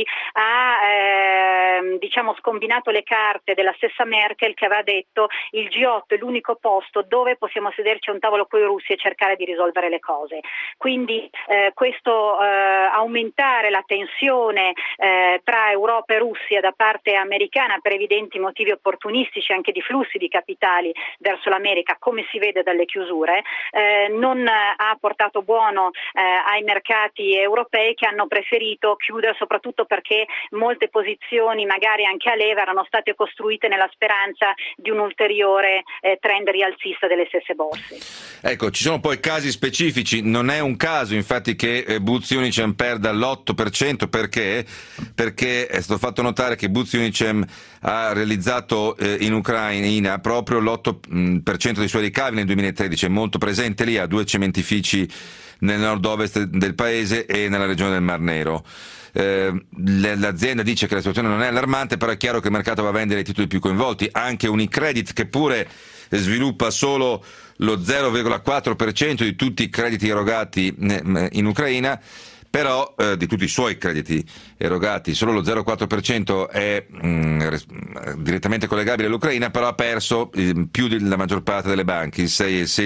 ha scombinato le carte della stessa Merkel, che aveva detto il G8 è l'unico posto dove possiamo sederci a un tavolo con i russi e cercare di risolvere le cose. Quindi questo aumentare la tensione tra Europa e Russia da parte americana per evidenti motivi opportunistici anche di flussi di capitali verso l'America, come si vede dalle chiusure, non ha portato buono ai mercati europei, che hanno preferito chiudere, soprattutto perché molte posizioni magari anche a leva erano state costruite nella speranza di un ulteriore trend rialzista delle stesse borse. Ecco, ci sono poi casi specifici, non è un caso infatti che Buzzi Unicem perda l'8%, perché è stato fatto notare che Buzzi Unicem ha realizzato in Ucraina proprio l'8% dei suoi ricavi nel 2013, è molto presente lì, ha 2 cementifici nel nord-ovest del paese e nella regione del Mar Nero. L'azienda dice che la situazione non è allarmante, però è chiaro che il mercato va a vendere i titoli più coinvolti, anche Unicredit, che pure sviluppa solo lo 0,4% di tutti i crediti erogati in Ucraina, però di tutti i suoi crediti erogati solo lo 0,4% è direttamente collegabile all'Ucraina, però ha perso più della maggior parte delle banche, il 6 e il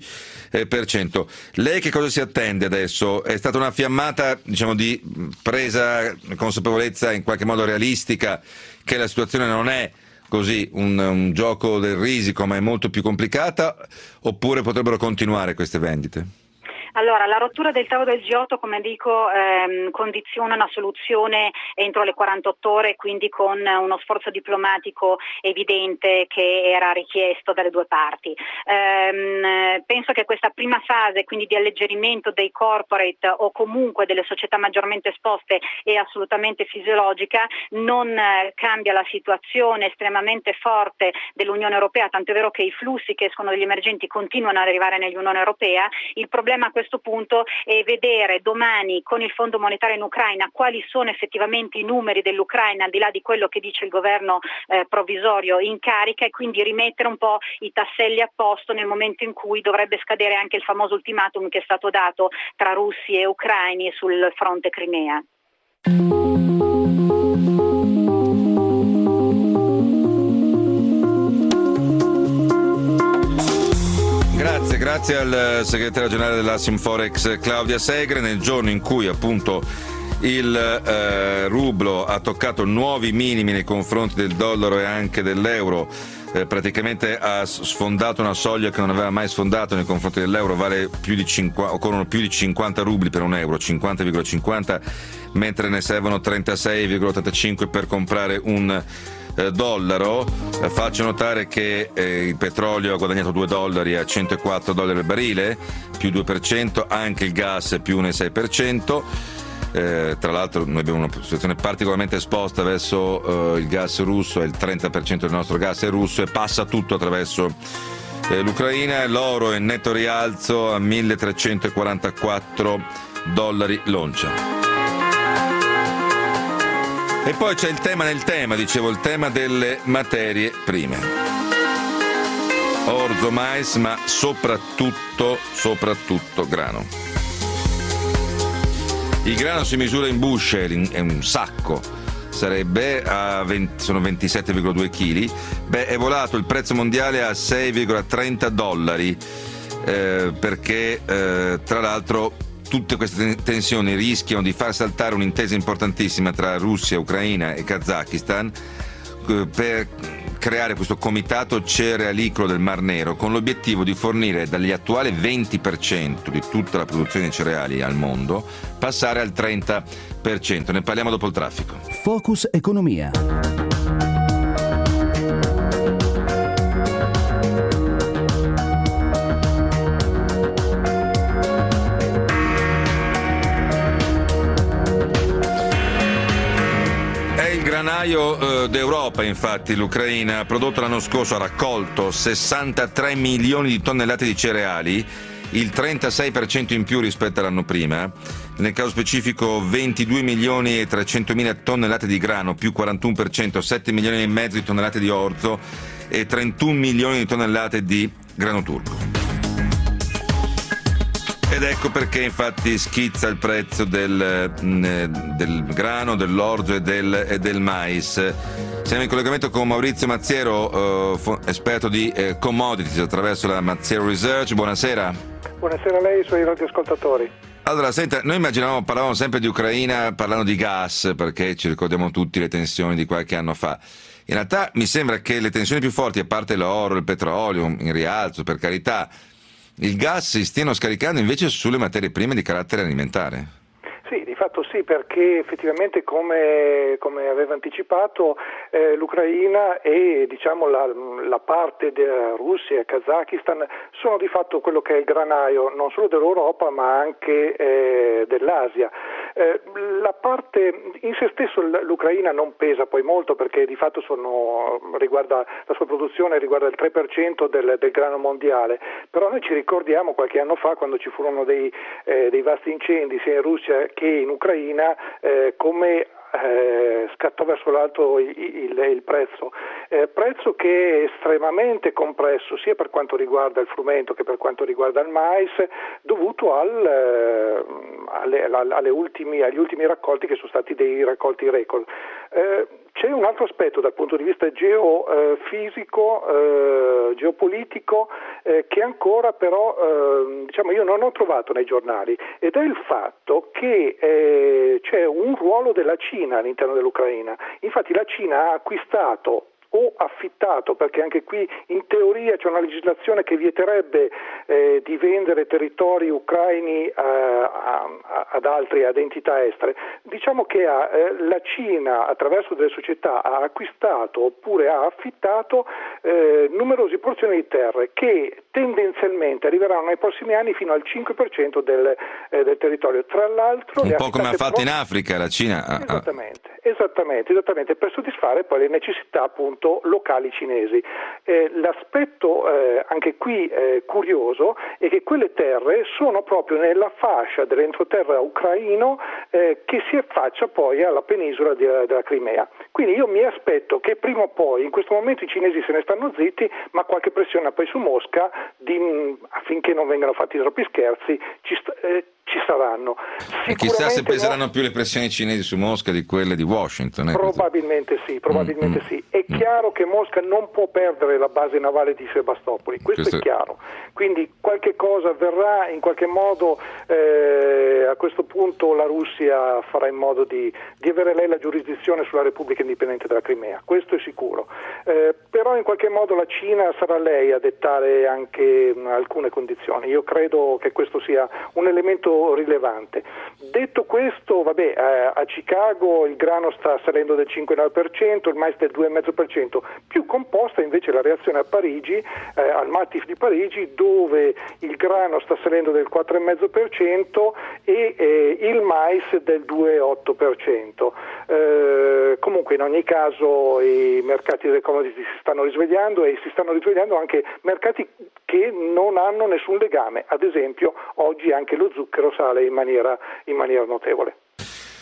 16%. Lei che cosa si attende adesso? È stata una fiammata, di presa consapevolezza in qualche modo realistica che la situazione non è così un gioco del risico, ma è molto più complicata, oppure potrebbero continuare queste vendite? Allora, la rottura del tavolo del G8, come dico, condiziona una soluzione entro le 48 ore, quindi con uno sforzo diplomatico evidente che era richiesto dalle due parti. Penso che questa prima fase, quindi di alleggerimento dei corporate o comunque delle società maggiormente esposte, è assolutamente fisiologica, non cambia la situazione estremamente forte dell'Unione Europea, tant'è vero che i flussi che escono dagli emergenti continuano ad arrivare nell'Unione Europea. Il problema a questo punto è vedere domani con il Fondo Monetario in Ucraina quali sono effettivamente i numeri dell'Ucraina, al di là di quello che dice il governo provvisorio in carica, e quindi rimettere un po' i tasselli a posto nel momento in cui dovrebbe scadere anche il famoso ultimatum che è stato dato tra russi e ucraini sul fronte Crimea. Grazie al segretario generale dell'Assim Forex Claudia Segre. Nel giorno in cui appunto il rublo ha toccato nuovi minimi nei confronti del dollaro e anche dell'euro, praticamente ha sfondato una soglia che non aveva mai sfondato nei confronti dell'euro, occorrono più di 50 rubli per un euro, 50,50, mentre ne servono 36,85 per comprare un dollaro. Faccio notare che il petrolio ha guadagnato $2 a $104 al barile, più 2%, anche il gas più 1,6%. Tra l'altro noi abbiamo una situazione particolarmente esposta verso il gas russo, il 30% del nostro gas è russo e passa tutto attraverso l'Ucraina. L'oro è in netto rialzo a $1.344 l'oncia. E poi c'è il tema nel tema, dicevo, il tema delle materie prime. Orzo, mais, ma soprattutto grano. Il grano si misura in bushel, è un sacco sarebbe sono 27,2 kg. È volato il prezzo mondiale a $6,30 perché tra l'altro tutte queste tensioni rischiano di far saltare un'intesa importantissima tra Russia, Ucraina e Kazakistan per creare questo comitato cerealicolo del Mar Nero, con l'obiettivo di fornire dagli attuali 20% di tutta la produzione di cereali al mondo passare al 30%. Ne parliamo dopo il traffico. Focus Economia. D'Europa, infatti, l'Ucraina ha prodotto l'anno scorso, ha raccolto 63 milioni di tonnellate di cereali, il 36% in più rispetto all'anno prima. Nel caso specifico 22 milioni e 300 mila tonnellate di grano, più 41%, 7 milioni e mezzo di tonnellate di orzo e 31 milioni di tonnellate di grano turco. Ed ecco perché infatti schizza il prezzo del grano, dell'orzo e del mais. Siamo in collegamento con Maurizio Mazziero, esperto di commodities attraverso la Mazziero Research. Buonasera. Buonasera a lei e ai suoi radioascoltatori. Allora, senta, noi parlavamo sempre di Ucraina parlando di gas, perché ci ricordiamo tutti le tensioni di qualche anno fa. In realtà mi sembra che le tensioni più forti, a parte l'oro, il petrolio in rialzo, per carità, il gas si stiano scaricando invece sulle materie prime di carattere alimentare. Sì, di fatto sì, perché effettivamente come aveva anticipato l'Ucraina e diciamo la parte della Russia e Kazakistan sono di fatto quello che è il granaio non solo dell'Europa ma anche dell'Asia. La parte in se stesso l'Ucraina non pesa poi molto perché di fatto riguarda la sua produzione riguarda il 3% del grano mondiale, però noi ci ricordiamo qualche anno fa quando ci furono dei vasti incendi sia in Russia che in Ucraina come scattò verso l'alto il prezzo che è estremamente compresso sia per quanto riguarda il frumento che per quanto riguarda il mais, dovuto agli ultimi raccolti che sono stati dei raccolti record. C'è un altro aspetto dal punto di vista geofisico, geopolitico che ancora però io non ho trovato nei giornali, ed è il fatto che c'è un ruolo della Cina all'interno dell'Ucraina. Infatti la Cina ha acquistato o affittato, perché anche qui in teoria c'è una legislazione che vieterebbe di vendere territori ucraini ad altri, ad entità estere. Diciamo che la Cina attraverso delle società ha acquistato oppure ha affittato numerose porzioni di terre che tendenzialmente arriveranno nei prossimi anni fino al 5% del territorio. Tra l'altro un po' come ha fatto in Africa la Cina. Esattamente, per soddisfare poi le necessità appunto locali cinesi. L'aspetto anche qui curioso è che quelle terre sono proprio nella fascia dell'entroterra ucraino che si affaccia poi alla penisola della Crimea. Quindi io mi aspetto che prima o poi, in questo momento i cinesi se ne stanno zitti, ma qualche pressione poi su Mosca affinché non vengano fatti troppi scherzi ci saranno. E chissà se peseranno più le pressioni cinesi su Mosca di quelle di Washington. Probabilmente sì. È chiaro che Mosca non può perdere la base navale di Sebastopoli, questo è chiaro. Quindi qualche cosa avverrà, in qualche modo a questo punto la Russia farà in modo di avere lei la giurisdizione sulla Repubblica Indipendente della Crimea, questo è sicuro. Però in qualche modo la Cina sarà lei a dettare anche alcune condizioni. Io credo che questo sia un elemento rilevante. Detto questo, a Chicago il grano sta salendo del 5,9%, il mais del 2,5%, più composta invece la reazione a Parigi, al Matif di Parigi, dove il grano sta salendo del 4,5% e il mais del 2,8%. Comunque in ogni caso i mercati delle commodity si stanno risvegliando e si stanno risvegliando anche mercati che non hanno nessun legame, ad esempio oggi anche lo zucchero sale in maniera notevole.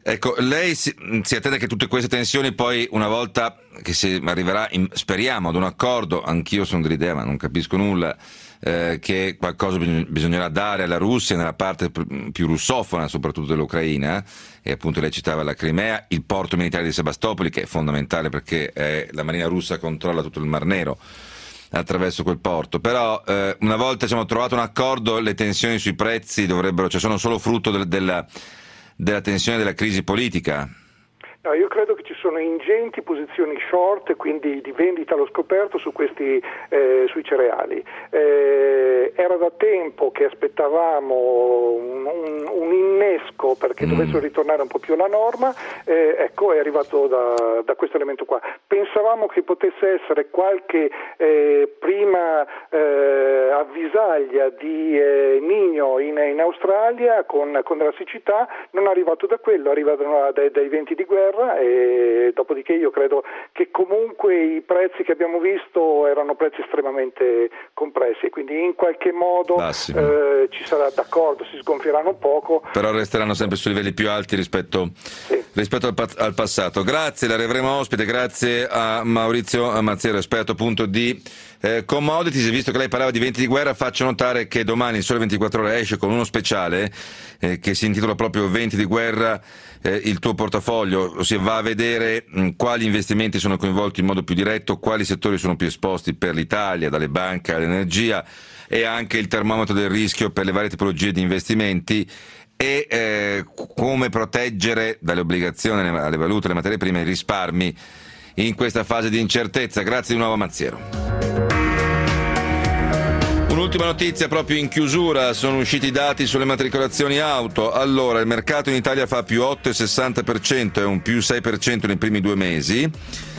Ecco, lei si attende che tutte queste tensioni poi, una volta che si arriverà, speriamo, ad un accordo, anch'io sono dell'idea, ma non capisco nulla, che qualcosa bisognerà dare alla Russia nella parte più russofona, soprattutto dell'Ucraina, e appunto lei citava la Crimea, il porto militare di Sebastopoli, che è fondamentale perché la marina russa controlla tutto il Mar Nero attraverso quel porto. Però una volta trovato un accordo, le tensioni sui prezzi sono solo frutto della tensione della crisi politica? No, io credo che ci sono ingenti posizioni short, quindi di vendita allo scoperto su questi sui cereali. Era da tempo che aspettavamo un innesco perché dovessero ritornare un po' più alla norma, ecco, è arrivato da questo elemento qua. Pensavamo che potesse essere qualche prima avvisaglia di Niño in Australia con la siccità, non è arrivato da quello, arriva dai venti di guerra, e dopodiché io credo che comunque i prezzi che abbiamo visto erano prezzi estremamente compressi, quindi in qualche modo ci sarà, d'accordo, si sgonfieranno un poco, però resteranno sempre su livelli più alti rispetto al passato. Grazie, la riavremo ospite, grazie a Maurizio Mazziero, esperto appunto di commodities. Visto che lei parlava di venti di guerra, faccio notare che domani il Sole 24 Ore esce con uno speciale che si intitola proprio Venti di guerra, il tuo portafoglio, ossia va a vedere quali investimenti sono coinvolti in modo più diretto, quali settori sono più esposti per l'Italia, dalle banche all'energia, e anche il termometro del rischio per le varie tipologie di investimenti, e come proteggere dalle obbligazioni alle valute, alle materie prime, i risparmi in questa fase di incertezza. Grazie di nuovo a Mazziero. Un'ultima notizia proprio in chiusura, sono usciti i dati sulle matricolazioni auto. Allora, il mercato in Italia fa più 8,60%, è un più 6% nei primi 2 mesi.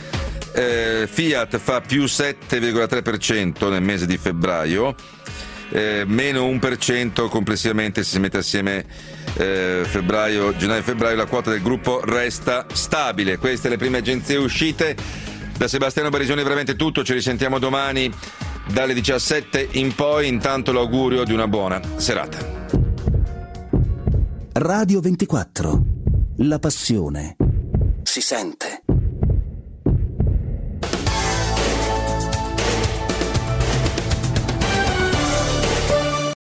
Fiat fa più 7,3% nel mese di febbraio, meno 1% complessivamente se si mette assieme gennaio e febbraio. La quota del gruppo resta stabile. Queste le prime agenzie uscite. Da Sebastiano Barisoni è veramente tutto, ci risentiamo domani dalle 17 in poi. Intanto l'augurio di una buona serata. Radio 24, la passione si sente.